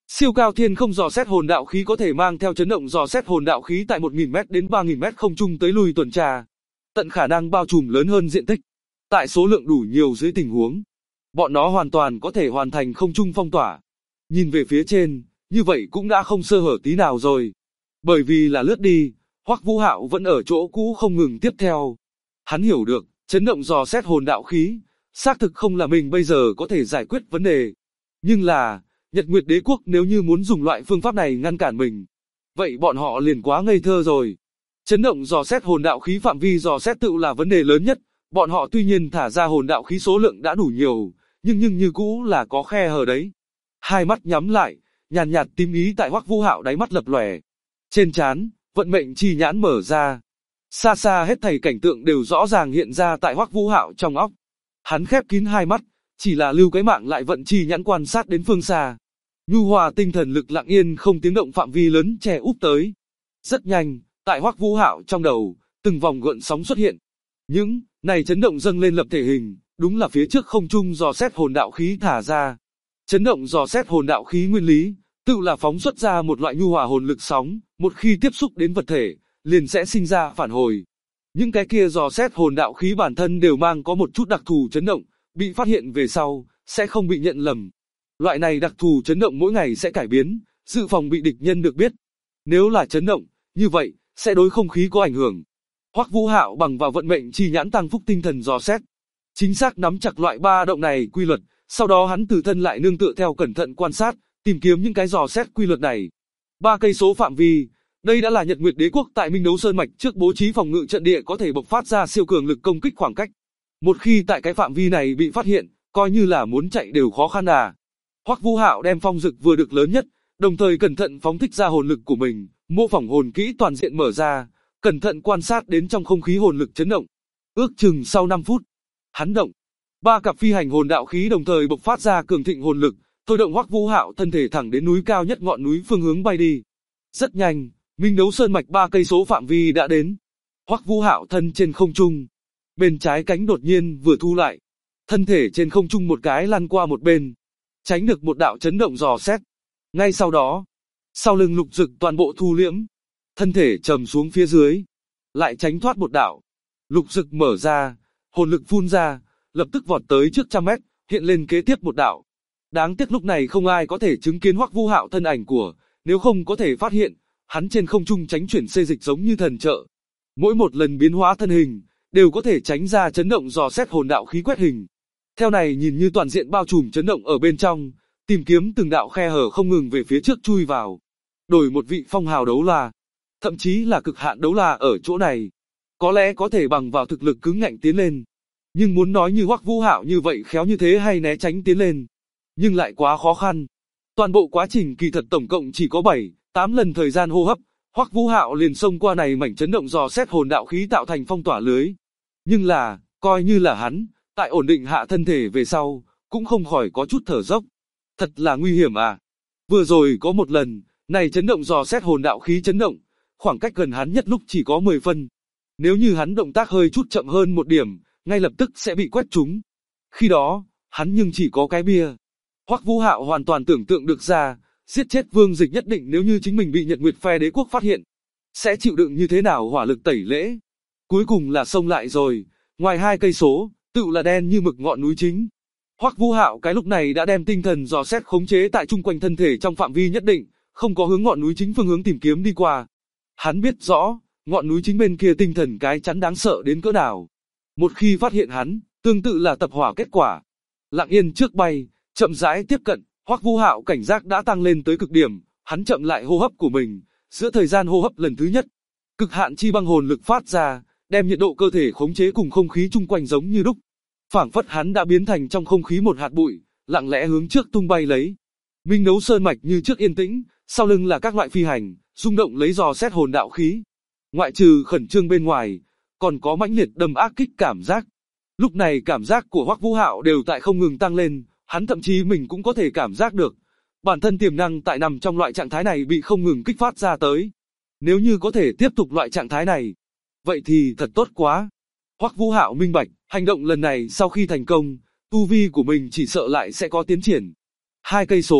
Siêu cao thiên không dò xét hồn đạo khí có thể mang theo chấn động dò xét hồn đạo khí tại 1.000m đến 3.000m không trung tới lui tuần tra, tận khả năng bao trùm lớn hơn diện tích. Tại số lượng đủ nhiều dưới tình huống, bọn nó hoàn toàn có thể hoàn thành không trung phong tỏa. Nhìn về phía trên, như vậy cũng đã không sơ hở tí nào rồi. Bởi vì là lướt đi, Hoắc Vũ Hạo vẫn ở chỗ cũ không ngừng tiếp theo. Hắn hiểu được, chấn động dò xét hồn đạo khí, xác thực không là mình bây giờ có thể giải quyết vấn đề. Nhưng là, Nhật Nguyệt Đế Quốc nếu như muốn dùng loại phương pháp này ngăn cản mình, vậy bọn họ liền quá ngây thơ rồi. Chấn động dò xét hồn đạo khí phạm vi dò xét tự là vấn đề lớn nhất, bọn họ tuy nhiên thả ra hồn đạo khí số lượng đã đủ nhiều, nhưng như cũ là có khe hở đấy. Hai mắt nhắm lại, nhàn nhạt tím ý tại Hoắc Vũ Hạo đáy mắt lập lòe. Trên trán, vận mệnh chi nhãn mở ra. Xa xa hết thảy cảnh tượng đều rõ ràng hiện ra tại Hoắc Vũ Hạo trong óc. Hắn khép kín hai mắt, chỉ là lưu cái mạng lại vận chi nhãn quan sát đến phương xa. Nhu hòa tinh thần lực lặng yên không tiếng động phạm vi lớn che úp tới. Rất nhanh, tại Hoắc Vũ Hạo trong đầu, từng vòng gợn sóng xuất hiện. Những này chấn động dâng lên lập thể hình, đúng là phía trước không trung dò xét hồn đạo khí thả ra. Chấn động dò xét hồn đạo khí nguyên lý, tự là phóng xuất ra một loại nhu hòa hồn lực sóng, một khi tiếp xúc đến vật thể, liền sẽ sinh ra phản hồi. Những cái kia dò xét hồn đạo khí bản thân đều mang có một chút đặc thù chấn động, bị phát hiện về sau, sẽ không bị nhận lầm. Loại này đặc thù chấn động mỗi ngày sẽ cải biến, dự phòng bị địch nhân được biết. Nếu là chấn động, như vậy, sẽ đối không khí có ảnh hưởng. Hoắc Vũ Hạo bằng vào vận mệnh chi nhãn tăng phúc tinh thần dò xét, chính xác nắm chặt loại ba động này quy luật, sau đó hắn từ thân lại nương tựa theo cẩn thận quan sát, tìm kiếm những cái dò xét quy luật này. 3 cây số phạm vi, đây đã là Nhật Nguyệt Đế Quốc tại Minh Đấu Sơn mạch trước bố trí phòng ngự trận địa có thể bộc phát ra siêu cường lực công kích khoảng cách. Một khi tại cái phạm vi này bị phát hiện, coi như là muốn chạy đều khó khăn à. Hoắc Vũ Hạo đem phong dực vừa được lớn nhất, đồng thời cẩn thận phóng thích ra hồn lực của mình, mô phỏng hồn kỹ toàn diện mở ra, cẩn thận quan sát đến trong không khí hồn lực chấn động. Ước chừng sau 5 phút, hắn động. 3 cặp phi hành hồn đạo khí đồng thời bộc phát ra cường thịnh hồn lực, thôi động Hoắc Vũ Hạo thân thể thẳng đến núi cao nhất ngọn núi phương hướng bay đi. Rất nhanh, Minh Đấu Sơn mạch 3 cây số phạm vi đã đến. Hoắc Vũ Hạo thân trên không trung, bên trái cánh đột nhiên vừa thu lại, thân thể trên không trung một cái lăn qua một bên, tránh được một đạo chấn động dò xét. Ngay sau đó, sau lưng Lục Dực toàn bộ thu liễm, thân thể trầm xuống phía dưới, lại tránh thoát một đạo. Lục Dực mở ra, hồn lực phun ra, lập tức vọt tới trước 100m, hiện lên kế tiếp một đạo. Đáng tiếc lúc này không ai có thể chứng kiến Hoắc Vũ Hạo thân ảnh của, nếu không có thể phát hiện, hắn trên không trung tránh chuyển xê dịch giống như thần trợ. Mỗi một lần biến hóa thân hình, đều có thể tránh ra chấn động dò xét hồn đạo khí quét hình. Theo này nhìn như toàn diện bao trùm chấn động ở bên trong, tìm kiếm từng đạo khe hở không ngừng về phía trước chui vào. Đổi một vị phong hào đấu la, thậm chí là cực hạn đấu la ở chỗ này, có lẽ có thể bằng vào thực lực cứng ngạnh tiến lên. Nhưng muốn nói như Hoắc Vũ Hạo như vậy khéo như thế hay né tránh tiến lên, nhưng lại quá khó khăn. Toàn bộ quá trình kỳ thật tổng cộng chỉ có 7-8 lần thời gian hô hấp, Hoắc Vũ Hạo liền xông qua này mảnh chấn động dò xét hồn đạo khí tạo thành phong tỏa lưới. Nhưng là, coi như là hắn, tại ổn định hạ thân thể về sau, cũng không khỏi có chút thở dốc. Thật là nguy hiểm à. Vừa rồi có một lần, này chấn động dò xét hồn đạo khí chấn động, khoảng cách gần hắn nhất lúc chỉ có 10 phân. Nếu như hắn động tác hơi chút chậm hơn một điểm, ngay lập tức sẽ bị quét trúng. Khi đó, hắn nhưng chỉ có cái bia. Hoắc Vũ Hạo hoàn toàn tưởng tượng được ra, giết chết Vương Dịch nhất định nếu như chính mình bị Nhật Nguyệt phe đế quốc phát hiện, sẽ chịu đựng như thế nào hỏa lực tẩy lễ. Cuối cùng là xông lại rồi, ngoài 2 cây số, tự là đen như mực ngọn núi chính. Hoắc Vũ Hạo cái lúc này đã đem tinh thần dò xét khống chế tại chung quanh thân thể trong phạm vi nhất định, không có hướng ngọn núi chính phương hướng tìm kiếm đi qua. Hắn biết rõ, ngọn núi chính bên kia tinh thần cái chắn đáng sợ đến cỡ nào. Một khi phát hiện hắn, tương tự là tập hỏa kết quả. Lặng yên trước bay, chậm rãi tiếp cận, Hoắc Vũ Hạo cảnh giác đã tăng lên tới cực điểm, hắn chậm lại hô hấp của mình, giữa thời gian hô hấp lần thứ nhất, cực hạn chi băng hồn lực phát ra, đem nhiệt độ cơ thể khống chế cùng không khí chung quanh giống như đúc. Phảng phất hắn đã biến thành trong không khí một hạt bụi, lặng lẽ hướng trước tung bay lấy. Minh Đấu Sơn mạch như trước yên tĩnh, sau lưng là các loại phi hành, rung động lấy dò xét hồn đạo khí. Ngoại trừ khẩn trương bên ngoài, còn có mãnh liệt đâm ác kích cảm giác. Lúc này cảm giác của Hoắc Vũ Hạo đều tại không ngừng tăng lên, hắn thậm chí mình cũng có thể cảm giác được. Bản thân tiềm năng tại nằm trong loại trạng thái này bị không ngừng kích phát ra tới. Nếu như có thể tiếp tục loại trạng thái này, vậy thì thật tốt quá. Hoắc Vũ Hạo minh bạch, hành động lần này sau khi thành công, tu vi của mình chỉ sợ lại sẽ có tiến triển. 2 cây số,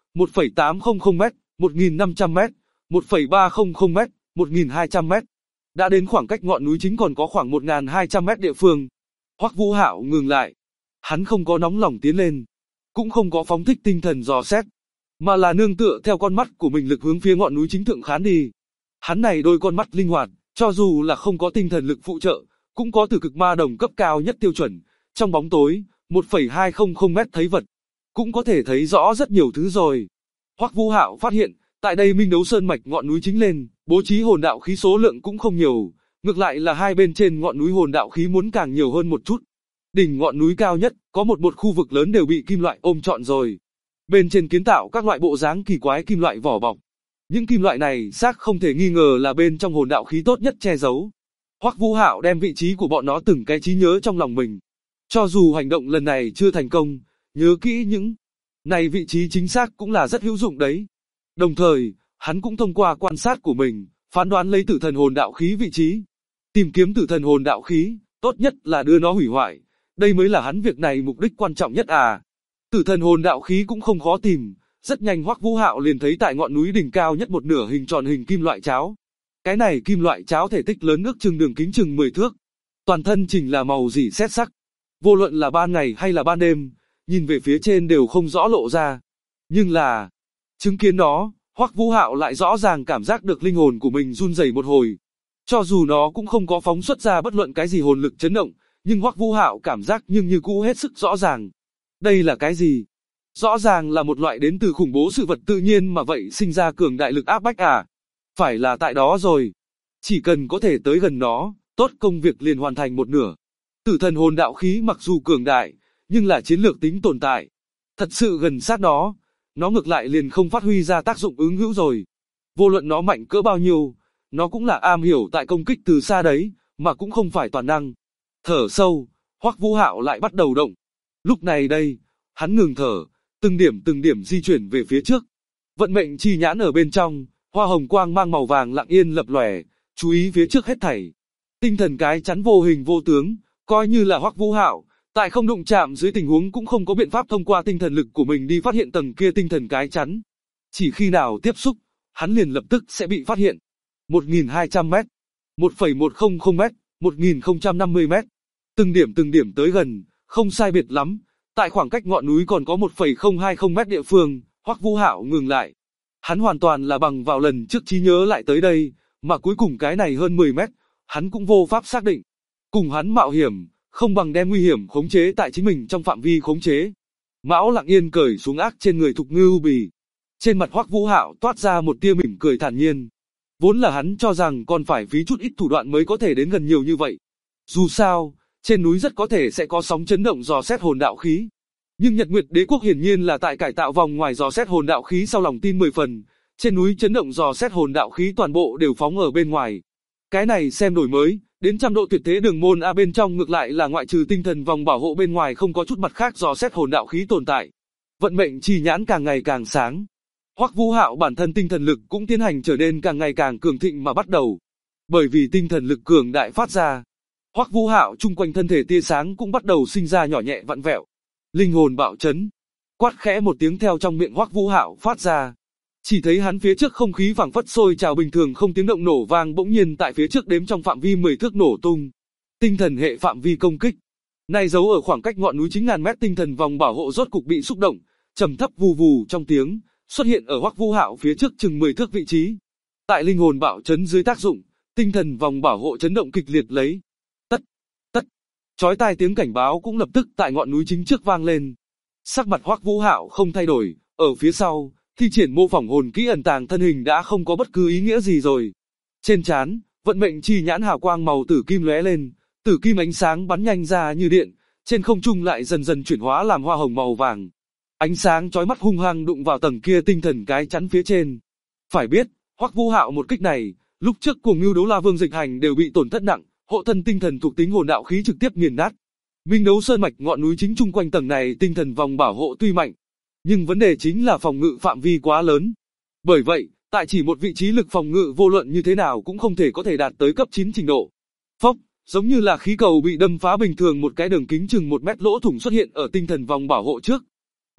1,800m, 1.500m, 1,300m, 1.200m. Đã đến khoảng cách ngọn núi chính còn có khoảng 1.200m địa phương. Hoắc Vũ Hạo ngừng lại. Hắn không có nóng lòng tiến lên, cũng không có phóng thích tinh thần dò xét, mà là nương tựa theo con mắt của mình lực hướng phía ngọn núi chính thượng khán đi. Hắn này đôi con mắt linh hoạt, cho dù là không có tinh thần lực phụ trợ, cũng có từ cực ma đồng cấp cao nhất tiêu chuẩn. Trong bóng tối, 1,200m thấy vật, cũng có thể thấy rõ rất nhiều thứ rồi. Hoắc Vũ Hạo phát hiện, tại đây Minh Đấu Sơn mạch ngọn núi chính lên, bố trí hồn đạo khí số lượng cũng không nhiều, ngược lại là hai bên trên ngọn núi hồn đạo khí muốn càng nhiều hơn một chút. Đỉnh ngọn núi cao nhất, có một khu vực lớn đều bị kim loại ôm trọn rồi. Bên trên kiến tạo các loại bộ dáng kỳ quái kim loại vỏ bọc. Những kim loại này xác không thể nghi ngờ là bên trong hồn đạo khí tốt nhất che giấu. Hoắc Vũ Hạo đem vị trí của bọn nó từng cái trí nhớ trong lòng mình. Cho dù hành động lần này chưa thành công, nhớ kỹ những này vị trí chính xác cũng là rất hữu dụng đấy. Đồng thời, hắn cũng thông qua quan sát của mình, phán đoán lấy tử thần hồn đạo khí vị trí. Tìm kiếm tử thần hồn đạo khí, tốt nhất là đưa nó hủy hoại. Đây mới là hắn việc này mục đích quan trọng nhất à. Tử thần hồn đạo khí cũng không khó tìm, rất nhanh Hoắc Vũ Hạo liền thấy tại ngọn núi đỉnh cao nhất một nửa hình tròn hình kim loại cháo. Cái này kim loại cháo thể tích lớn ước chừng đường kính chừng 10 thước. Toàn thân chỉnh là màu rỉ sét sắc. Vô luận là ban ngày hay là ban đêm, nhìn về phía trên đều không rõ lộ ra. Nhưng là, chứng kiến nó, Hoắc Vũ Hạo lại rõ ràng cảm giác được linh hồn của mình run rẩy một hồi. Cho dù nó cũng không có phóng xuất ra bất luận cái gì hồn lực chấn động, nhưng Hoắc Vũ Hạo cảm giác nhưng như cũ hết sức rõ ràng. Đây là cái gì? Rõ ràng là một loại đến từ khủng bố sự vật tự nhiên mà vậy sinh ra cường đại lực áp bách à? Phải là tại đó rồi. Chỉ cần có thể tới gần nó, tốt công việc liền hoàn thành một nửa. Tử thần hồn đạo khí mặc dù cường đại, nhưng là chiến lược tính tồn tại. Thật sự gần sát nó ngược lại liền không phát huy ra tác dụng ứng hữu rồi. Vô luận nó mạnh cỡ bao nhiêu, nó cũng là am hiểu tại công kích từ xa đấy, mà cũng không phải toàn năng. Thở sâu, Hoắc Vũ Hạo lại bắt đầu động. Lúc này đây, hắn ngừng thở, từng điểm di chuyển về phía trước. Vận mệnh chi nhãn ở bên trong, hoa hồng quang mang màu vàng lặng yên lập lòe, chú ý phía trước hết thảy. Tinh thần cái chắn vô hình vô tướng, coi như là Hoắc Vũ Hạo, tại không đụng chạm dưới tình huống cũng không có biện pháp thông qua tinh thần lực của mình đi phát hiện tầng kia tinh thần cái chắn. Chỉ khi nào tiếp xúc, hắn liền lập tức sẽ bị phát hiện. 1.200m, 1,100m, 1.050m. Từng điểm tới gần, không sai biệt lắm. Tại khoảng cách ngọn núi còn có 1,020m địa phương, Hoắc Vũ Hạo ngừng lại. Hắn hoàn toàn là bằng vào lần trước trí nhớ lại tới đây, mà cuối cùng cái này hơn 10m, hắn cũng vô pháp xác định. Cùng hắn mạo hiểm, không bằng đem nguy hiểm khống chế tại chính mình trong phạm vi khống chế. Mão lặng yên cởi xuống ác trên người Thục Ngưu Bì. Trên mặt Hoắc Vũ Hạo toát ra một tia mỉm cười thản nhiên. Vốn là hắn cho rằng còn phải phí chút ít thủ đoạn mới có thể đến gần nhiều như vậy. Dù sao, trên núi rất có thể sẽ có sóng chấn động dò xét hồn đạo khí. Nhưng Nhật Nguyệt Đế Quốc hiển nhiên là tại cải tạo vòng ngoài dò xét hồn đạo khí sau lòng tin 10 phần. Trên núi chấn động dò xét hồn đạo khí toàn bộ đều phóng ở bên ngoài. Cái này xem đổi mới, đến 100 độ tuyệt thế đường môn A bên trong ngược lại là ngoại trừ tinh thần vòng bảo hộ bên ngoài không có chút mặt khác dò xét hồn đạo khí tồn tại. Vận mệnh chi nhãn càng ngày càng sáng. Hoắc Vũ Hạo bản thân tinh thần lực cũng tiến hành trở nên càng ngày càng cường thịnh mà bắt đầu. Bởi vì tinh thần lực cường đại phát ra, Hoắc Vũ Hạo chung quanh thân thể tia sáng cũng bắt đầu sinh ra nhỏ nhẹ vặn vẹo. Linh hồn bạo chấn. Quát khẽ một tiếng theo trong miệng Hoắc Vũ Hạo phát ra. Chỉ thấy hắn phía trước không khí phảng phất sôi trào bình thường không tiếng động nổ vang bỗng nhiên tại phía trước đếm trong phạm vi 10 thước nổ tung. Tinh thần hệ phạm vi công kích. Này giấu ở khoảng cách ngọn núi 9.000 mét tinh thần vòng bảo hộ rốt cục bị xúc động, trầm thấp vù vù trong tiếng, xuất hiện ở Hoắc Vũ Hạo phía trước chừng 10 thước vị trí. Tại linh hồn bạo chấn dưới tác dụng, tinh thần vòng bảo hộ chấn động kịch liệt lấy. Tất, chói tai tiếng cảnh báo cũng lập tức tại ngọn núi chính trước vang lên. Sắc mặt Hoắc Vũ Hạo không thay đổi, ở phía sau, thi triển mô phỏng hồn kỹ ẩn tàng thân hình đã không có bất cứ ý nghĩa gì rồi. Trên trán, vận mệnh chi nhãn hào quang màu tử kim lóe lên, tử kim ánh sáng bắn nhanh ra như điện, trên không trung lại dần dần chuyển hóa làm hoa hồng màu vàng. Ánh sáng chói mắt hung hăng đụng vào tầng kia tinh thần cái chắn phía trên. Phải biết, Hoắc Vũ Hạo một kích này, lúc trước Cuồng Ngưu Đấu La Vương Dịch Hành đều bị tổn thất nặng, hộ thân tinh thần thuộc tính hồn đạo khí trực tiếp nghiền nát. Minh Đấu Sơn mạch ngọn núi chính chung quanh tầng này tinh thần vòng bảo hộ tuy mạnh, nhưng vấn đề chính là phòng ngự phạm vi quá lớn. Bởi vậy, tại chỉ một vị trí lực phòng ngự vô luận như thế nào cũng không thể có thể đạt tới cấp 9 trình độ. Phốc, giống như là khí cầu bị đâm phá bình thường một cái đường kính chừng 1 mét lỗ thủng xuất hiện ở tinh thần vòng bảo hộ trước.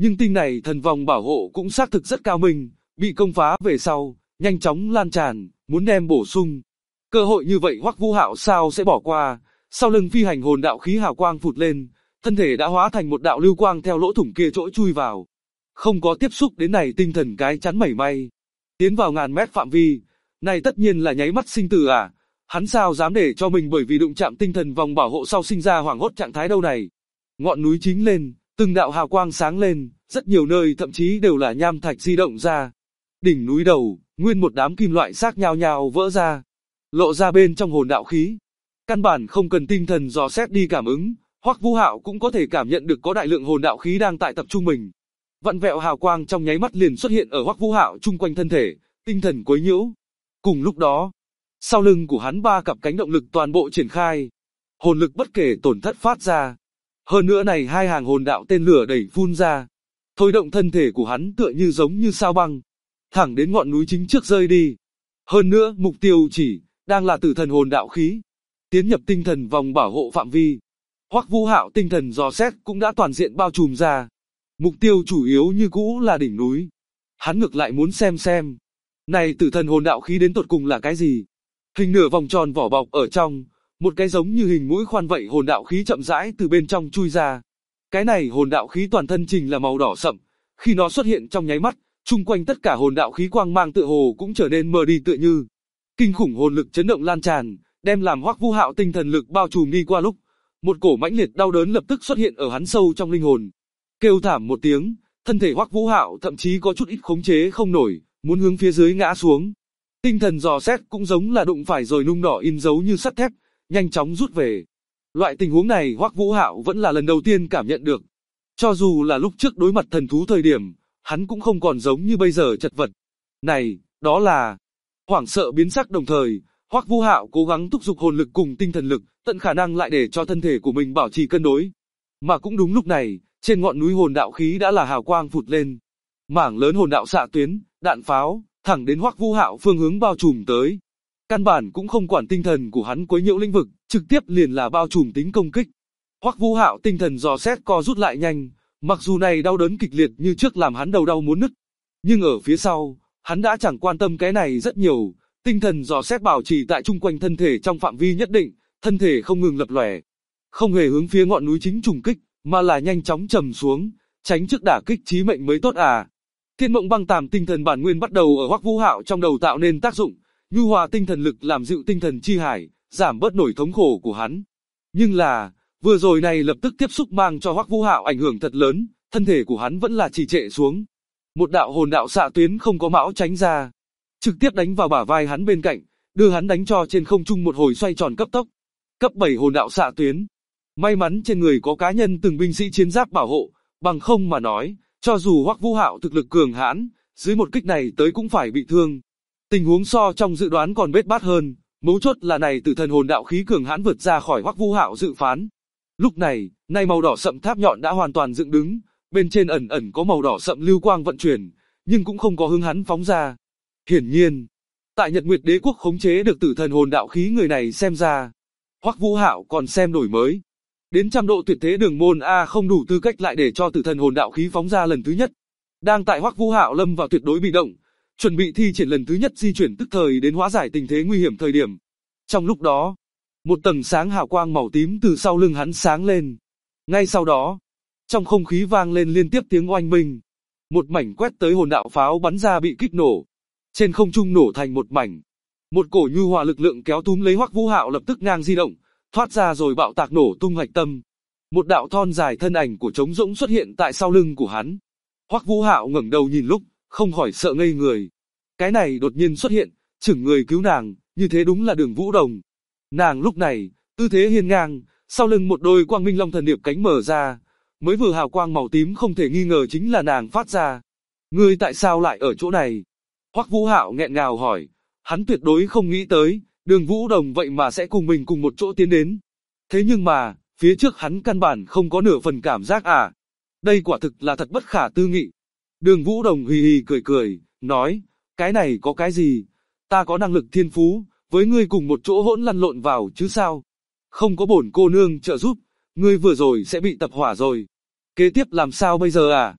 Nhưng tinh này thần vòng bảo hộ cũng xác thực rất cao minh, bị công phá về sau, nhanh chóng lan tràn, muốn đem bổ sung. Cơ hội như vậy Hoắc Vũ Hạo sao sẽ bỏ qua, sau lưng phi hành hồn đạo khí hào quang phụt lên, thân thể đã hóa thành một đạo lưu quang theo lỗ thủng kia chỗ chui vào. Không có tiếp xúc đến này tinh thần cái chắn mảy may. Tiến vào ngàn mét phạm vi, này tất nhiên là nháy mắt sinh tử à, hắn sao dám để cho mình bởi vì đụng chạm tinh thần vòng bảo hộ sau sinh ra hoảng hốt trạng thái đâu này. Ngọn núi chính lên, từng đạo hào quang sáng lên, rất nhiều nơi thậm chí đều là nham thạch di động ra. Đỉnh núi đầu, nguyên một đám kim loại xác nhao nhao vỡ ra, lộ ra bên trong hồn đạo khí. Căn bản không cần tinh thần dò xét đi cảm ứng, Hoắc Vũ Hạo cũng có thể cảm nhận được có đại lượng hồn đạo khí đang tại tập trung mình. Vặn vẹo hào quang trong nháy mắt liền xuất hiện ở Hoắc Vũ Hạo chung quanh thân thể, tinh thần quấy nhiễu. Cùng lúc đó, sau lưng của hắn ba cặp cánh động lực toàn bộ triển khai, hồn lực bất kể tổn thất phát ra. Hơn nữa này hai hàng hồn đạo tên lửa đẩy phun ra, thôi động thân thể của hắn tựa như giống như sao băng, thẳng đến ngọn núi chính trước rơi đi. Hơn nữa mục tiêu chỉ đang là tử thần hồn đạo khí, tiến nhập tinh thần vòng bảo hộ phạm vi. Hoắc Vũ Hạo tinh thần dò xét cũng đã toàn diện bao trùm ra. Mục tiêu chủ yếu như cũ là đỉnh núi. Hắn ngược lại muốn xem, này tử thần hồn đạo khí đến tột cùng là cái gì? Hình nửa vòng tròn vỏ bọc ở trong, một cái giống như hình mũi khoan vậy hồn đạo khí chậm rãi từ bên trong chui ra. Cái này hồn đạo khí toàn thân trình là màu đỏ sậm, khi nó xuất hiện trong nháy mắt, chung quanh tất cả hồn đạo khí quang mang tựa hồ cũng trở nên mờ đi tựa như. Kinh khủng hồn lực chấn động lan tràn, đem làm Hoắc Vũ Hạo tinh thần lực bao trùm đi qua lúc, một cổ mãnh liệt đau đớn lập tức xuất hiện ở hắn sâu trong linh hồn. Kêu thảm một tiếng, thân thể Hoắc Vũ Hạo thậm chí có chút ít khống chế không nổi, muốn hướng phía dưới ngã xuống. Tinh thần dò xét cũng giống là đụng phải rồi nung đỏ in dấu như sắt thép, nhanh chóng rút về. Loại tình huống này Hoắc Vũ Hạo vẫn là lần đầu tiên cảm nhận được. Cho dù là lúc trước đối mặt thần thú thời điểm, hắn cũng không còn giống như bây giờ chật vật. Này, đó là hoảng sợ biến sắc đồng thời, Hoắc Vũ Hạo cố gắng thúc giục hồn lực cùng tinh thần lực, tận khả năng lại để cho thân thể của mình bảo trì cân đối. Mà cũng đúng lúc này, trên ngọn núi hồn đạo khí đã là hào quang phụt lên. Mảng lớn hồn đạo xạ tuyến, đạn pháo, thẳng đến Hoắc Vũ Hạo phương hướng bao trùm tới. Căn bản cũng không quản tinh thần của hắn quấy nhiễu lĩnh vực, trực tiếp liền là bao trùm tính công kích. Hoắc Vũ Hạo tinh thần dò xét co rút lại nhanh, mặc dù này đau đớn kịch liệt như trước làm hắn đầu đau muốn nứt, nhưng ở phía sau, hắn đã chẳng quan tâm cái này rất nhiều, tinh thần dò xét bảo trì tại chung quanh thân thể trong phạm vi nhất định, thân thể không ngừng lập lòe, không hề hướng phía ngọn núi chính trùng kích, mà là nhanh chóng trầm xuống, tránh trước đả kích chí mệnh mới tốt à. Thiên Mộng Băng Tàm tinh thần bản nguyên bắt đầu ở Hoắc Vũ Hạo trong đầu tạo nên tác dụng, nhu hòa tinh thần lực làm dịu tinh thần chi hải, giảm bớt nỗi thống khổ của hắn. Nhưng là, vừa rồi này lập tức tiếp xúc mang cho Hoắc Vũ Hạo ảnh hưởng thật lớn, thân thể của hắn vẫn là trì trệ xuống. Một đạo hồn đạo xạ tuyến không có mão tránh ra, trực tiếp đánh vào bả vai hắn bên cạnh, đưa hắn đánh cho trên không trung một hồi xoay tròn cấp tốc. Cấp 7 hồn đạo xạ tuyến. May mắn trên người có cá nhân từng binh sĩ chiến giáp bảo hộ, bằng không mà nói, cho dù Hoắc Vũ Hạo thực lực cường hãn, dưới một kích này tới cũng phải bị thương. Tình huống so trong dự đoán còn bết bát hơn, mấu chốt là này tử thần hồn đạo khí cường hãn vượt ra khỏi Hoắc Vũ Hạo dự phán. Lúc này, nay màu đỏ sậm tháp nhọn đã hoàn toàn dựng đứng, bên trên ẩn ẩn có màu đỏ sậm lưu quang vận chuyển, nhưng cũng không có hướng hắn phóng ra. Hiển nhiên, tại Nhật Nguyệt Đế quốc khống chế được tử thần hồn đạo khí người này xem ra, Hoắc Vũ Hạo còn xem đổi mới. Đến trăm độ tuyệt thế đường môn A không đủ tư cách lại để cho tử thần hồn đạo khí phóng ra lần thứ nhất. Đang tại Hoắc Vũ Hạo lâm vào tuyệt đối bị động, chuẩn bị thi triển lần thứ nhất di chuyển tức thời đến hóa giải tình thế nguy hiểm thời điểm. Trong lúc đó, một tầng sáng hào quang màu tím từ sau lưng hắn sáng lên. Ngay sau đó, trong không khí vang lên liên tiếp tiếng oanh minh. Một mảnh quét tới hồn đạo pháo bắn ra bị kích nổ. Trên không trung nổ thành một mảnh. Một cổ nhu hòa lực lượng kéo túm lấy Hoắc Vũ Hạo lập tức ngang di động, thoát ra rồi bạo tạc nổ tung hạch tâm. Một đạo thon dài thân ảnh của trống rỗng xuất hiện tại sau lưng của hắn. Hoắc Vũ Hạo ngẩng đầu nhìn lúc, không khỏi sợ ngây người. Cái này đột nhiên xuất hiện, chừng người cứu nàng, như thế đúng là Đường Vũ Đồng. Nàng lúc này, tư thế hiên ngang, sau lưng một đôi quang minh long thần điệp cánh mở ra, mới vừa hào quang màu tím không thể nghi ngờ chính là nàng phát ra. Ngươi tại sao lại ở chỗ này? Hoắc Vũ Hạo nghẹn ngào hỏi, hắn tuyệt đối không nghĩ tới, Đường Vũ Đồng vậy mà sẽ cùng mình cùng một chỗ tiến đến. Thế nhưng mà, phía trước hắn căn bản không có nửa phần cảm giác à. Đây quả thực là thật bất khả tư nghị. Đường Vũ Đồng hì hì cười cười, nói, cái này có cái gì? Ta có năng lực thiên phú, với ngươi cùng một chỗ hỗn lăn lộn vào chứ sao? Không có bổn cô nương trợ giúp, ngươi vừa rồi sẽ bị tập hỏa rồi. Kế tiếp làm sao bây giờ à?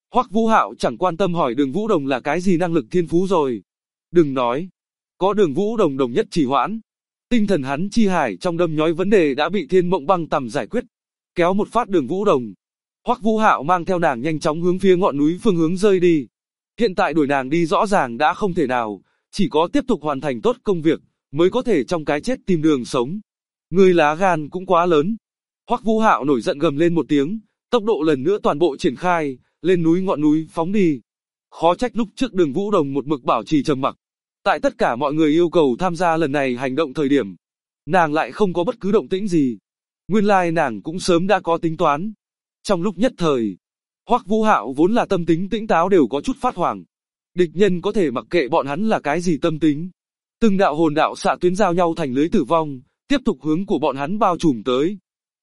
Hoắc Vũ Hạo chẳng quan tâm hỏi Đường Vũ Đồng là cái gì năng lực thiên phú rồi. Đừng nói, có Đường Vũ Đồng đồng nhất chỉ hoãn. Tinh thần hắn chi hải trong đâm nhói vấn đề đã bị Thiên Mộng Băng Tầm giải quyết. Kéo một phát Đường Vũ Đồng, Hoắc Vũ Hạo mang theo nàng nhanh chóng hướng phía ngọn núi phương hướng rơi đi. Hiện tại đuổi nàng đi rõ ràng đã không thể nào, chỉ có tiếp tục hoàn thành tốt công việc, mới có thể trong cái chết tìm đường sống. Ngươi lá gan cũng quá lớn. Hoắc Vũ Hạo nổi giận gầm lên một tiếng, tốc độ lần nữa toàn bộ triển khai, lên núi ngọn núi phóng đi. Khó trách lúc trước Đường Vũ Đồng một mực bảo trì trầm mặc. Tại tất cả mọi người yêu cầu tham gia lần này hành động thời điểm, nàng lại không có bất cứ động tĩnh gì. Nguyên lai nàng cũng sớm đã có tính toán. Trong lúc nhất thời, Hoắc Vũ Hạo vốn là tâm tính tĩnh táo đều có chút phát hoảng. Địch nhân có thể mặc kệ bọn hắn là cái gì tâm tính. Từng đạo hồn đạo xạ tuyến giao nhau thành lưới tử vong, tiếp tục hướng của bọn hắn bao trùm tới.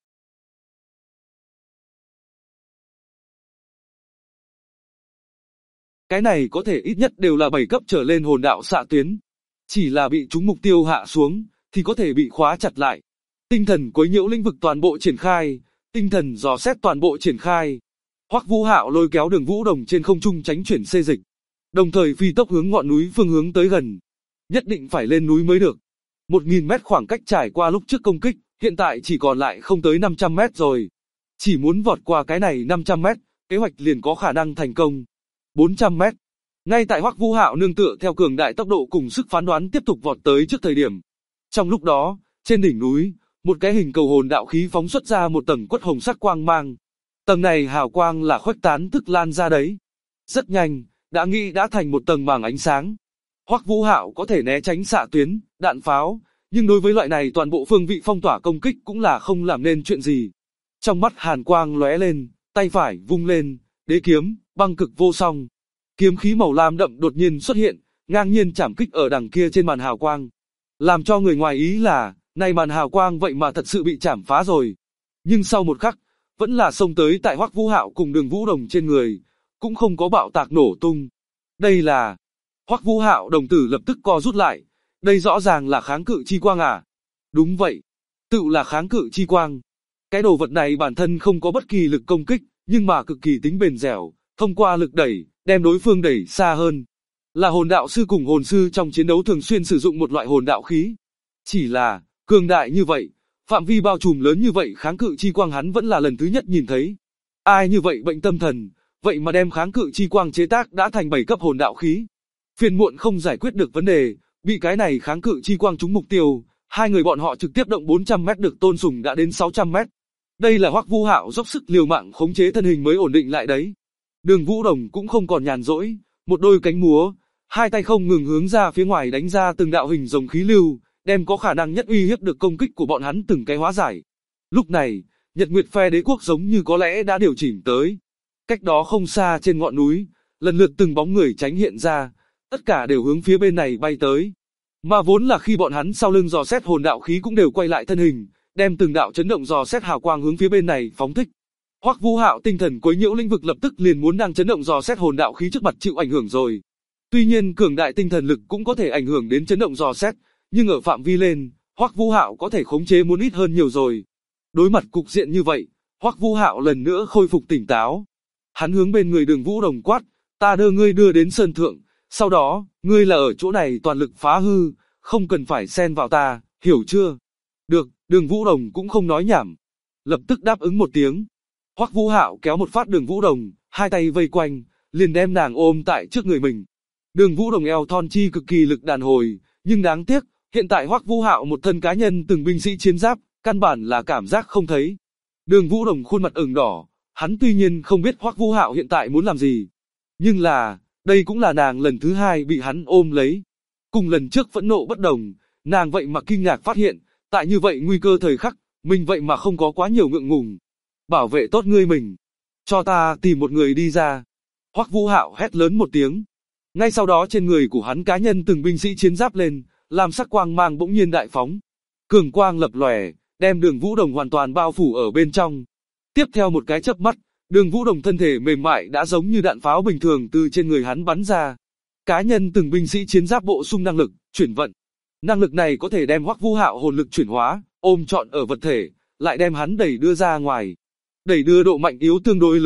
Cái này có thể ít nhất đều là 7 cấp trở lên hồn đạo xạ tuyến. Chỉ là bị chúng mục tiêu hạ xuống, thì có thể bị khóa chặt lại. Tinh thần quấy nhiễu lĩnh vực toàn bộ triển khai, tinh thần dò xét toàn bộ triển khai. Hoắc Vũ Hạo lôi kéo Đường Vũ Đồng trên không trung tránh chuyển xê dịch, đồng thời phi tốc hướng ngọn núi phương hướng tới gần. Nhất định phải lên núi mới được. 1000 mét khoảng cách trải qua lúc trước công kích, hiện tại chỉ còn lại không tới 500 mét rồi. Chỉ muốn vọt qua cái này 500 mét, kế hoạch liền có khả năng thành công. 400 mét. Ngay tại Hoắc Vũ Hạo nương tựa theo cường đại tốc độ cùng sức phán đoán tiếp tục vọt tới trước thời điểm. Trong lúc đó, trên đỉnh núi, một cái hình cầu hồn đạo khí phóng xuất ra một tầng quất hồng sắc quang mang. Tầng này hào quang là khuếch tán thức lan ra đấy. Rất nhanh, đã nghĩ đã thành một tầng màng ánh sáng. Hoắc Vũ Hạo có thể né tránh xạ tuyến, đạn pháo, nhưng đối với loại này toàn bộ phương vị phong tỏa công kích cũng là không làm nên chuyện gì. Trong mắt hàn quang lóe lên, tay phải vung lên, đế kiếm, băng cực vô song. Kiếm khí màu lam đậm đột nhiên xuất hiện, ngang nhiên chảm kích ở đằng kia trên màn hào quang. Làm cho người ngoài ý là, này màn hào quang vậy mà thật sự bị chảm phá rồi. Nhưng sau một khắc, vẫn là xông tới tại Hoắc Vũ Hạo cùng Đường Vũ Đồng trên người, cũng không có bạo tạc nổ tung. Đây là... Hoắc Vũ Hạo đồng tử lập tức co rút lại, đây rõ ràng là kháng cự chi quang à? Đúng vậy, tự là kháng cự chi quang. Cái đồ vật này bản thân không có bất kỳ lực công kích, nhưng mà cực kỳ tính bền dẻo, thông qua lực đẩy, đem đối phương đẩy xa hơn. Là hồn đạo sư cùng hồn sư trong chiến đấu thường xuyên sử dụng một loại hồn đạo khí. Chỉ là, cường đại như vậy, phạm vi bao trùm lớn như vậy kháng cự chi quang hắn vẫn là lần thứ nhất nhìn thấy. Ai như vậy bệnh tâm thần, vậy mà đem kháng cự chi quang chế tác đã thành 7 cấp hồn đạo khí. Phiền muộn không giải quyết được vấn đề, bị cái này kháng cự chi quang trúng mục tiêu, hai người bọn họ trực tiếp động 400 mét được Tôn Sùng đã đến 600 mét. Đây là Hoắc Vũ Hạo dốc sức liều mạng khống chế thân hình mới ổn định lại đấy. Đường Vũ Đồng cũng không còn nhàn rỗi, một đôi cánh múa, hai tay không ngừng hướng ra phía ngoài đánh ra từng đạo hình rồng khí lưu, đem có khả năng nhất uy hiếp được công kích của bọn hắn từng cái hóa giải. Lúc này, Nhật Nguyệt phe đế quốc giống như có lẽ đã điều chỉnh tới. Cách đó không xa trên ngọn núi, lần lượt từng bóng người tránh hiện ra, tất cả đều hướng phía bên này bay tới. Mà vốn là khi bọn hắn sau lưng dò xét hồn đạo khí cũng đều quay lại thân hình, đem từng đạo chấn động dò xét hào quang hướng phía bên này phóng thích. Hoắc Vũ Hạo tinh thần quấy nhiễu lĩnh vực lập tức liền muốn đang chấn động dò xét hồn đạo khí trước mặt chịu ảnh hưởng rồi. Tuy nhiên cường đại tinh thần lực cũng có thể ảnh hưởng đến chấn động dò xét, nhưng ở phạm vi lên, Hoắc Vũ Hạo có thể khống chế muốn ít hơn nhiều rồi. Đối mặt cục diện như vậy, Hoắc Vũ Hạo lần nữa khôi phục tỉnh táo. Hắn hướng bên người Đường Vũ Đồng quát, ta đưa ngươi đưa đến sơn thượng, sau đó, ngươi là ở chỗ này toàn lực phá hư, không cần phải xen vào ta, hiểu chưa? Được, Đường Vũ Đồng cũng không nói nhảm. Lập tức đáp ứng một tiếng. Hoắc Vũ Hạo kéo một phát Đường Vũ Đồng, hai tay vây quanh, liền đem nàng ôm tại trước người mình. Đường Vũ Đồng eo thon chi cực kỳ lực đàn hồi, nhưng đáng tiếc, hiện tại Hoắc Vũ Hạo một thân cá nhân từng binh sĩ chiến giáp, căn bản là cảm giác không thấy. Đường Vũ Đồng khuôn mặt ửng đỏ, hắn tuy nhiên không biết Hoắc Vũ Hạo hiện tại muốn làm gì, nhưng là, đây cũng là nàng lần thứ hai bị hắn ôm lấy. Cùng lần trước phẫn nộ bất đồng, nàng vậy mà kinh ngạc phát hiện, tại như vậy nguy cơ thời khắc, mình vậy mà không có quá nhiều ngượng ngùng. Bảo vệ tốt ngươi mình, cho ta tìm một người đi ra. Hoắc Vũ Hạo hét lớn một tiếng. Ngay sau đó trên người của hắn cá nhân từng binh sĩ chiến giáp lên, làm sắc quang mang bỗng nhiên đại phóng. Cường quang lập lòe, đem Đường Vũ Đồng hoàn toàn bao phủ ở bên trong. Tiếp theo một cái chớp mắt, Đường Vũ Đồng thân thể mềm mại đã giống như đạn pháo bình thường từ trên người hắn bắn ra. Cá nhân từng binh sĩ chiến giáp bổ sung năng lực, chuyển vận. Năng lực này có thể đem Hoắc Vũ Hạo hồn lực chuyển hóa, ôm trọn ở vật thể, lại đem hắn đẩy đưa ra ngoài. Đẩy đưa độ mạnh yếu tương đối lớn,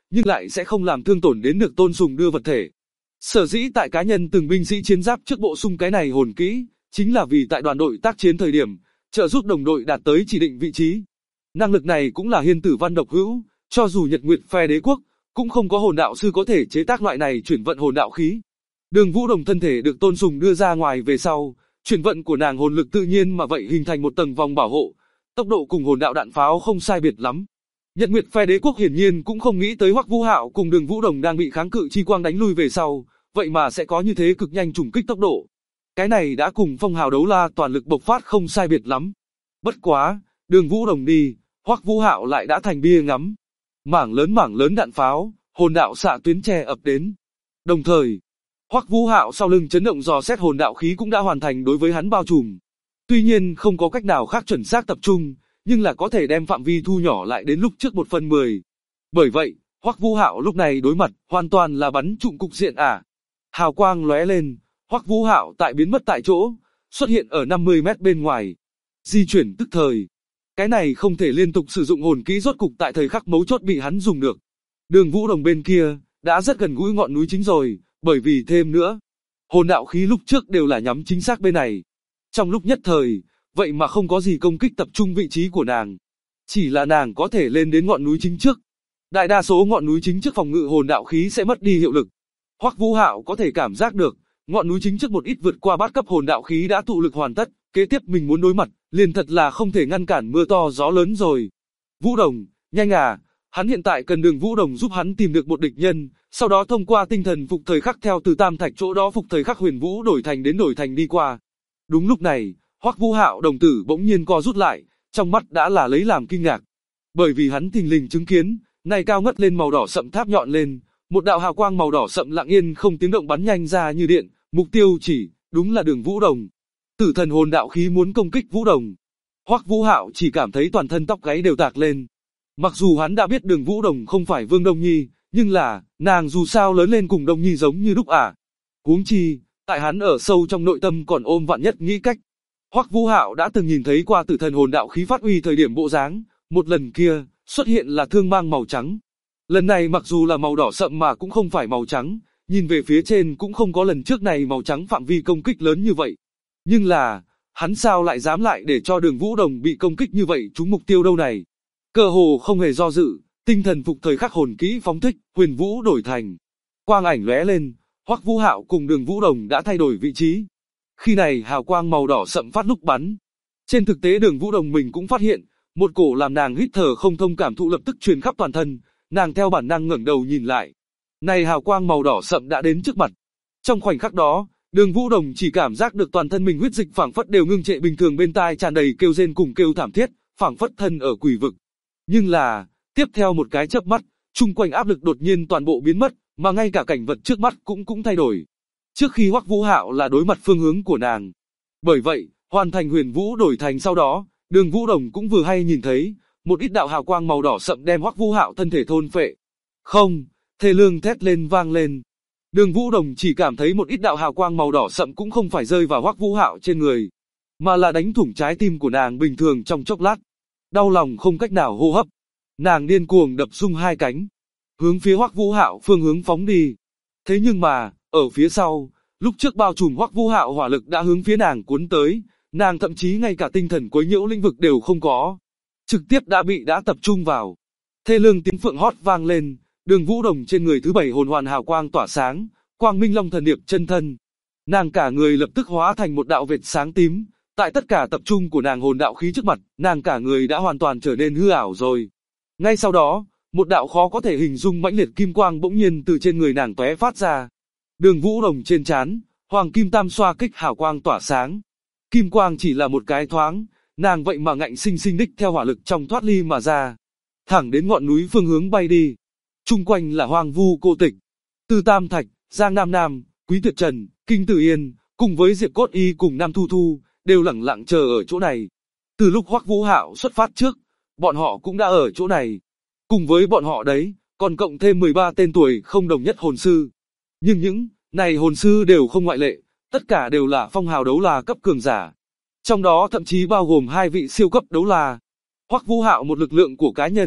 nhưng lại sẽ không làm thương tổn đến được tôn sùng đưa vật thể. Sở dĩ tại cá nhân từng binh sĩ chiến giáp trước bổ sung cái này hồn kỹ, chính là vì tại đoàn đội tác chiến thời điểm, trợ giúp đồng đội đạt tới chỉ định vị trí. Năng lực này cũng là hiên tử văn độc hữu, cho dù Nhật Nguyệt phe đế quốc, cũng không có hồn đạo sư có thể chế tác loại này chuyển vận hồn đạo khí. Đường Vũ Đồng thân thể được tôn sùng đưa ra ngoài về sau, chuyển vận của nàng hồn lực tự nhiên mà vậy hình thành một tầng vòng bảo hộ, tốc độ cùng hồn đạo đạn pháo không sai biệt lắm. Nhật Nguyệt phe đế quốc hiển nhiên cũng không nghĩ tới Hoắc Vũ Hạo cùng Đường Vũ Đồng đang bị kháng cự chi quang đánh lui về sau, vậy mà sẽ có như thế cực nhanh trùng kích tốc độ. Cái này đã cùng phong hào đấu la toàn lực bộc phát không sai biệt lắm. Bất quá, Đường Vũ Đồng đi, Hoắc Vũ Hạo lại đã thành bia ngắm. Mảng lớn đạn pháo, hồn đạo xạ tuyến che ập đến. Đồng thời, Hoắc Vũ Hạo sau lưng chấn động dò xét hồn đạo khí cũng đã hoàn thành đối với hắn bao trùm. Tuy nhiên không có cách nào khác chuẩn xác tập trung, nhưng là có thể đem phạm vi thu nhỏ lại đến lúc trước 1/10. Bởi vậy, Hoắc Vũ Hạo lúc này đối mặt hoàn toàn là bắn trụm cục diện ả. Hào quang lóe lên, Hoắc Vũ Hạo tại biến mất tại chỗ, xuất hiện ở 50 mét bên ngoài. Di chuyển tức thời. Cái này không thể liên tục sử dụng hồn kỹ rốt cục tại thời khắc mấu chốt bị hắn dùng được. Đường Vũ Đồng bên kia, đã rất gần gũi ngọn núi chính rồi, bởi vì thêm nữa, hồn đạo khí lúc trước đều là nhắm chính xác bên này. Trong lúc nhất thời, vậy mà không có gì công kích tập trung vị trí của nàng. Chỉ là nàng có thể lên đến ngọn núi chính trước. Đại đa số ngọn núi chính trước phòng ngự hồn đạo khí sẽ mất đi hiệu lực. Hoắc Vũ Hạo có thể cảm giác được, ngọn núi chính trước một ít vượt qua bát cấp hồn đạo khí đã tụ lực hoàn tất, kế tiếp mình muốn đối mặt, liền thật là không thể ngăn cản mưa to gió lớn rồi. Vũ Đồng, nhanh à, hắn hiện tại cần Đường Vũ Đồng giúp hắn tìm được một địch nhân, sau đó thông qua tinh thần phục thời khắc theo từ Tam Thạch chỗ đó phục thời khắc Huyền Vũ đổi thành đi qua. Đúng lúc này, Hoắc Vũ Hạo đồng tử bỗng nhiên co rút lại, trong mắt đã là lấy làm kinh ngạc. Bởi vì hắn thình lình chứng kiến, này cao ngất lên màu đỏ sậm tháp nhọn lên, một đạo hào quang màu đỏ sậm lặng yên không tiếng động bắn nhanh ra như điện, mục tiêu chỉ, đúng là Đường Vũ Đồng. Tử thần hồn đạo khí muốn công kích Vũ Đồng. Hoắc Vũ Hạo chỉ cảm thấy toàn thân tóc gáy đều tạc lên. Mặc dù hắn đã biết Đường Vũ Đồng không phải Vương Đông Nhi, nhưng là, nàng dù sao lớn lên cùng Đông Nhi giống như đúc ả. Huống chi, tại hắn ở sâu trong nội tâm còn ôm vạn nhất nghĩ cách. Hoắc Vũ Hạo đã từng nhìn thấy qua tử thần hồn đạo khí phát uy thời điểm bộ dáng, một lần kia, xuất hiện là thương mang màu trắng. Lần này mặc dù là màu đỏ sậm mà cũng không phải màu trắng, nhìn về phía trên cũng không có lần trước này màu trắng phạm vi công kích lớn như vậy. Nhưng là, hắn sao lại dám lại để cho Đường Vũ Đồng bị công kích như vậy trúng mục tiêu đâu này. Cơ hồ không hề do dự, tinh thần phục thời khắc hồn kỹ phóng thích, Huyền Vũ đổi thành. Quang ảnh lóe lên, Hoắc Vũ Hạo cùng Đường Vũ Đồng đã thay đổi vị trí. Khi này hào quang màu đỏ sậm phát lúc bắn. Trên thực tế Đường Vũ Đồng mình cũng phát hiện, một cổ làm nàng hít thở không thông cảm thụ lập tức truyền khắp toàn thân, nàng theo bản năng ngẩng đầu nhìn lại. Này hào quang màu đỏ sậm đã đến trước mặt. Trong khoảnh khắc đó, Đường Vũ Đồng chỉ cảm giác được toàn thân mình huyết dịch phảng phất đều ngưng trệ bình thường, bên tai tràn đầy kêu rên cùng kêu thảm thiết, phảng phất thân ở quỷ vực. Nhưng là, tiếp theo một cái chớp mắt, chung quanh áp lực đột nhiên toàn bộ biến mất, mà ngay cả cảnh vật trước mắt cũng thay đổi. Trước khi Hoắc Vũ Hạo là đối mặt phương hướng của nàng. Bởi vậy, hoàn thành Huyền Vũ đổi thành sau đó, Đường Vũ Đồng cũng vừa hay nhìn thấy, một ít đạo hào quang màu đỏ sậm đem Hoắc Vũ Hạo thân thể thôn phệ. Không, thê lương thét lên vang lên. Đường Vũ Đồng chỉ cảm thấy một ít đạo hào quang màu đỏ sậm cũng không phải rơi vào Hoắc Vũ Hạo trên người, mà là đánh thủng trái tim của nàng bình thường trong chốc lát. Đau lòng không cách nào hô hấp. Nàng điên cuồng đập rung hai cánh, hướng phía Hoắc Vũ Hạo phương hướng phóng đi. Thế nhưng mà, ở phía sau, lúc trước bao trùm Hoắc Vũ Hạo hỏa lực đã hướng phía nàng cuốn tới, nàng thậm chí ngay cả tinh thần quấy nhiễu lĩnh vực đều không có, trực tiếp đã tập trung vào. Thê lương tiếng phượng hót vang lên, Đường Vũ Đồng trên người thứ 7 hồn hoàn hào quang tỏa sáng, quang minh long thần điệp chân thân. Nàng cả người lập tức hóa thành một đạo vệt sáng tím, tại tất cả tập trung của nàng hồn đạo khí trước mặt, nàng cả người đã hoàn toàn trở nên hư ảo rồi. Ngay sau đó, một đạo khó có thể hình dung mãnh liệt kim quang bỗng nhiên từ trên người nàng tóe phát ra. Đường Vũ Đồng trên trán, hoàng kim tam xoa kích hào quang tỏa sáng. Kim quang chỉ là một cái thoáng, nàng vậy mà ngạnh sinh sinh đích theo hỏa lực trong thoát ly mà ra, thẳng đến ngọn núi phương hướng bay đi. Chung quanh là hoang vu cô tịch. Từ Tam Thạch, Giang Nam Nam, Quý Tuyệt Trần, Kinh Tử Yên, cùng với Diệp Cốt Y cùng Nam Thu Thu, đều lẳng lặng chờ ở chỗ này. Từ lúc Hoắc Vũ Hạo xuất phát trước, bọn họ cũng đã ở chỗ này. Cùng với bọn họ đấy, còn cộng thêm 13 tên tuổi không đồng nhất hồn sư. Nhưng những này hồn sư đều không ngoại lệ, tất cả đều là phong hào đấu la cấp cường giả. Trong đó thậm chí bao gồm 2 vị siêu cấp đấu la. Hoắc Vũ Hạo một lực lượng của cá nhân,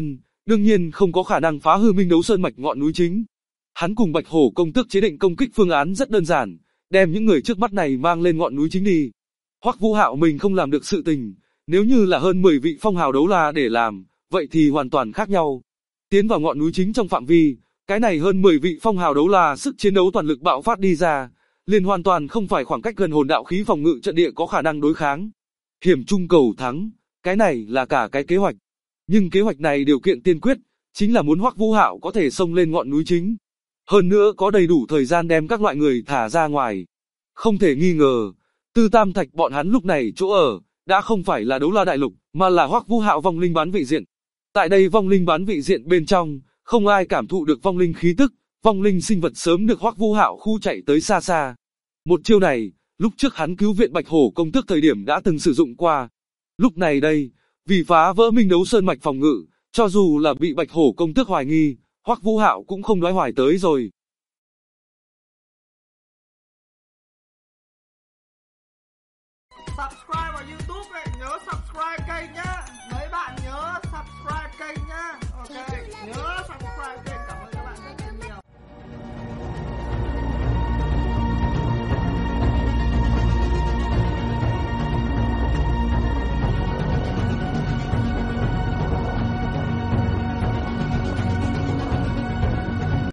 đương nhiên không có khả năng phá hư Minh Đấu Sơn mạch ngọn núi chính. Hắn cùng Bạch Hổ công tước chế định công kích phương án rất đơn giản, đem những người trước mắt này mang lên ngọn núi chính đi. Hoắc Vũ Hạo mình không làm được sự tình, nếu như là hơn 10 vị phong hào đấu la để làm, vậy thì hoàn toàn khác nhau. Tiến vào ngọn núi chính trong phạm vi, cái này hơn 10 vị phong hào đấu la sức chiến đấu toàn lực bạo phát đi ra, liền hoàn toàn không phải khoảng cách gần hồn đạo khí phòng ngự trận địa có khả năng đối kháng. Hiểm trung cầu thắng, cái này là cả cái kế hoạch. Nhưng kế hoạch này điều kiện tiên quyết, chính là muốn Hoắc Vũ Hạo có thể xông lên ngọn núi chính. Hơn nữa có đầy đủ thời gian đem các loại người thả ra ngoài. Không thể nghi ngờ, Tư Tam Thạch bọn hắn lúc này chỗ ở, đã không phải là Đấu La Đại Lục, mà là Hoắc Vũ Hạo vong linh bán vị diện. Tại đây vong linh bán vị diện bên trong, không ai cảm thụ được vong linh khí tức, vong linh sinh vật sớm được Hoắc Vũ Hạo khu chạy tới xa xa. Một chiêu này, lúc trước hắn cứu viện Bạch Hổ công tước thời điểm đã từng sử dụng qua. Lúc này đây, vì phá vỡ Minh Đấu Sơn mạch phòng ngự, cho dù là bị Bạch Hổ công tước hoài nghi, Hoắc Vũ Hạo cũng không đoái hoài tới rồi.
Subscribe vào YouTube này, nhớ subscribe kênh nhá. Mấy bạn nhớ subscribe kênh nhá.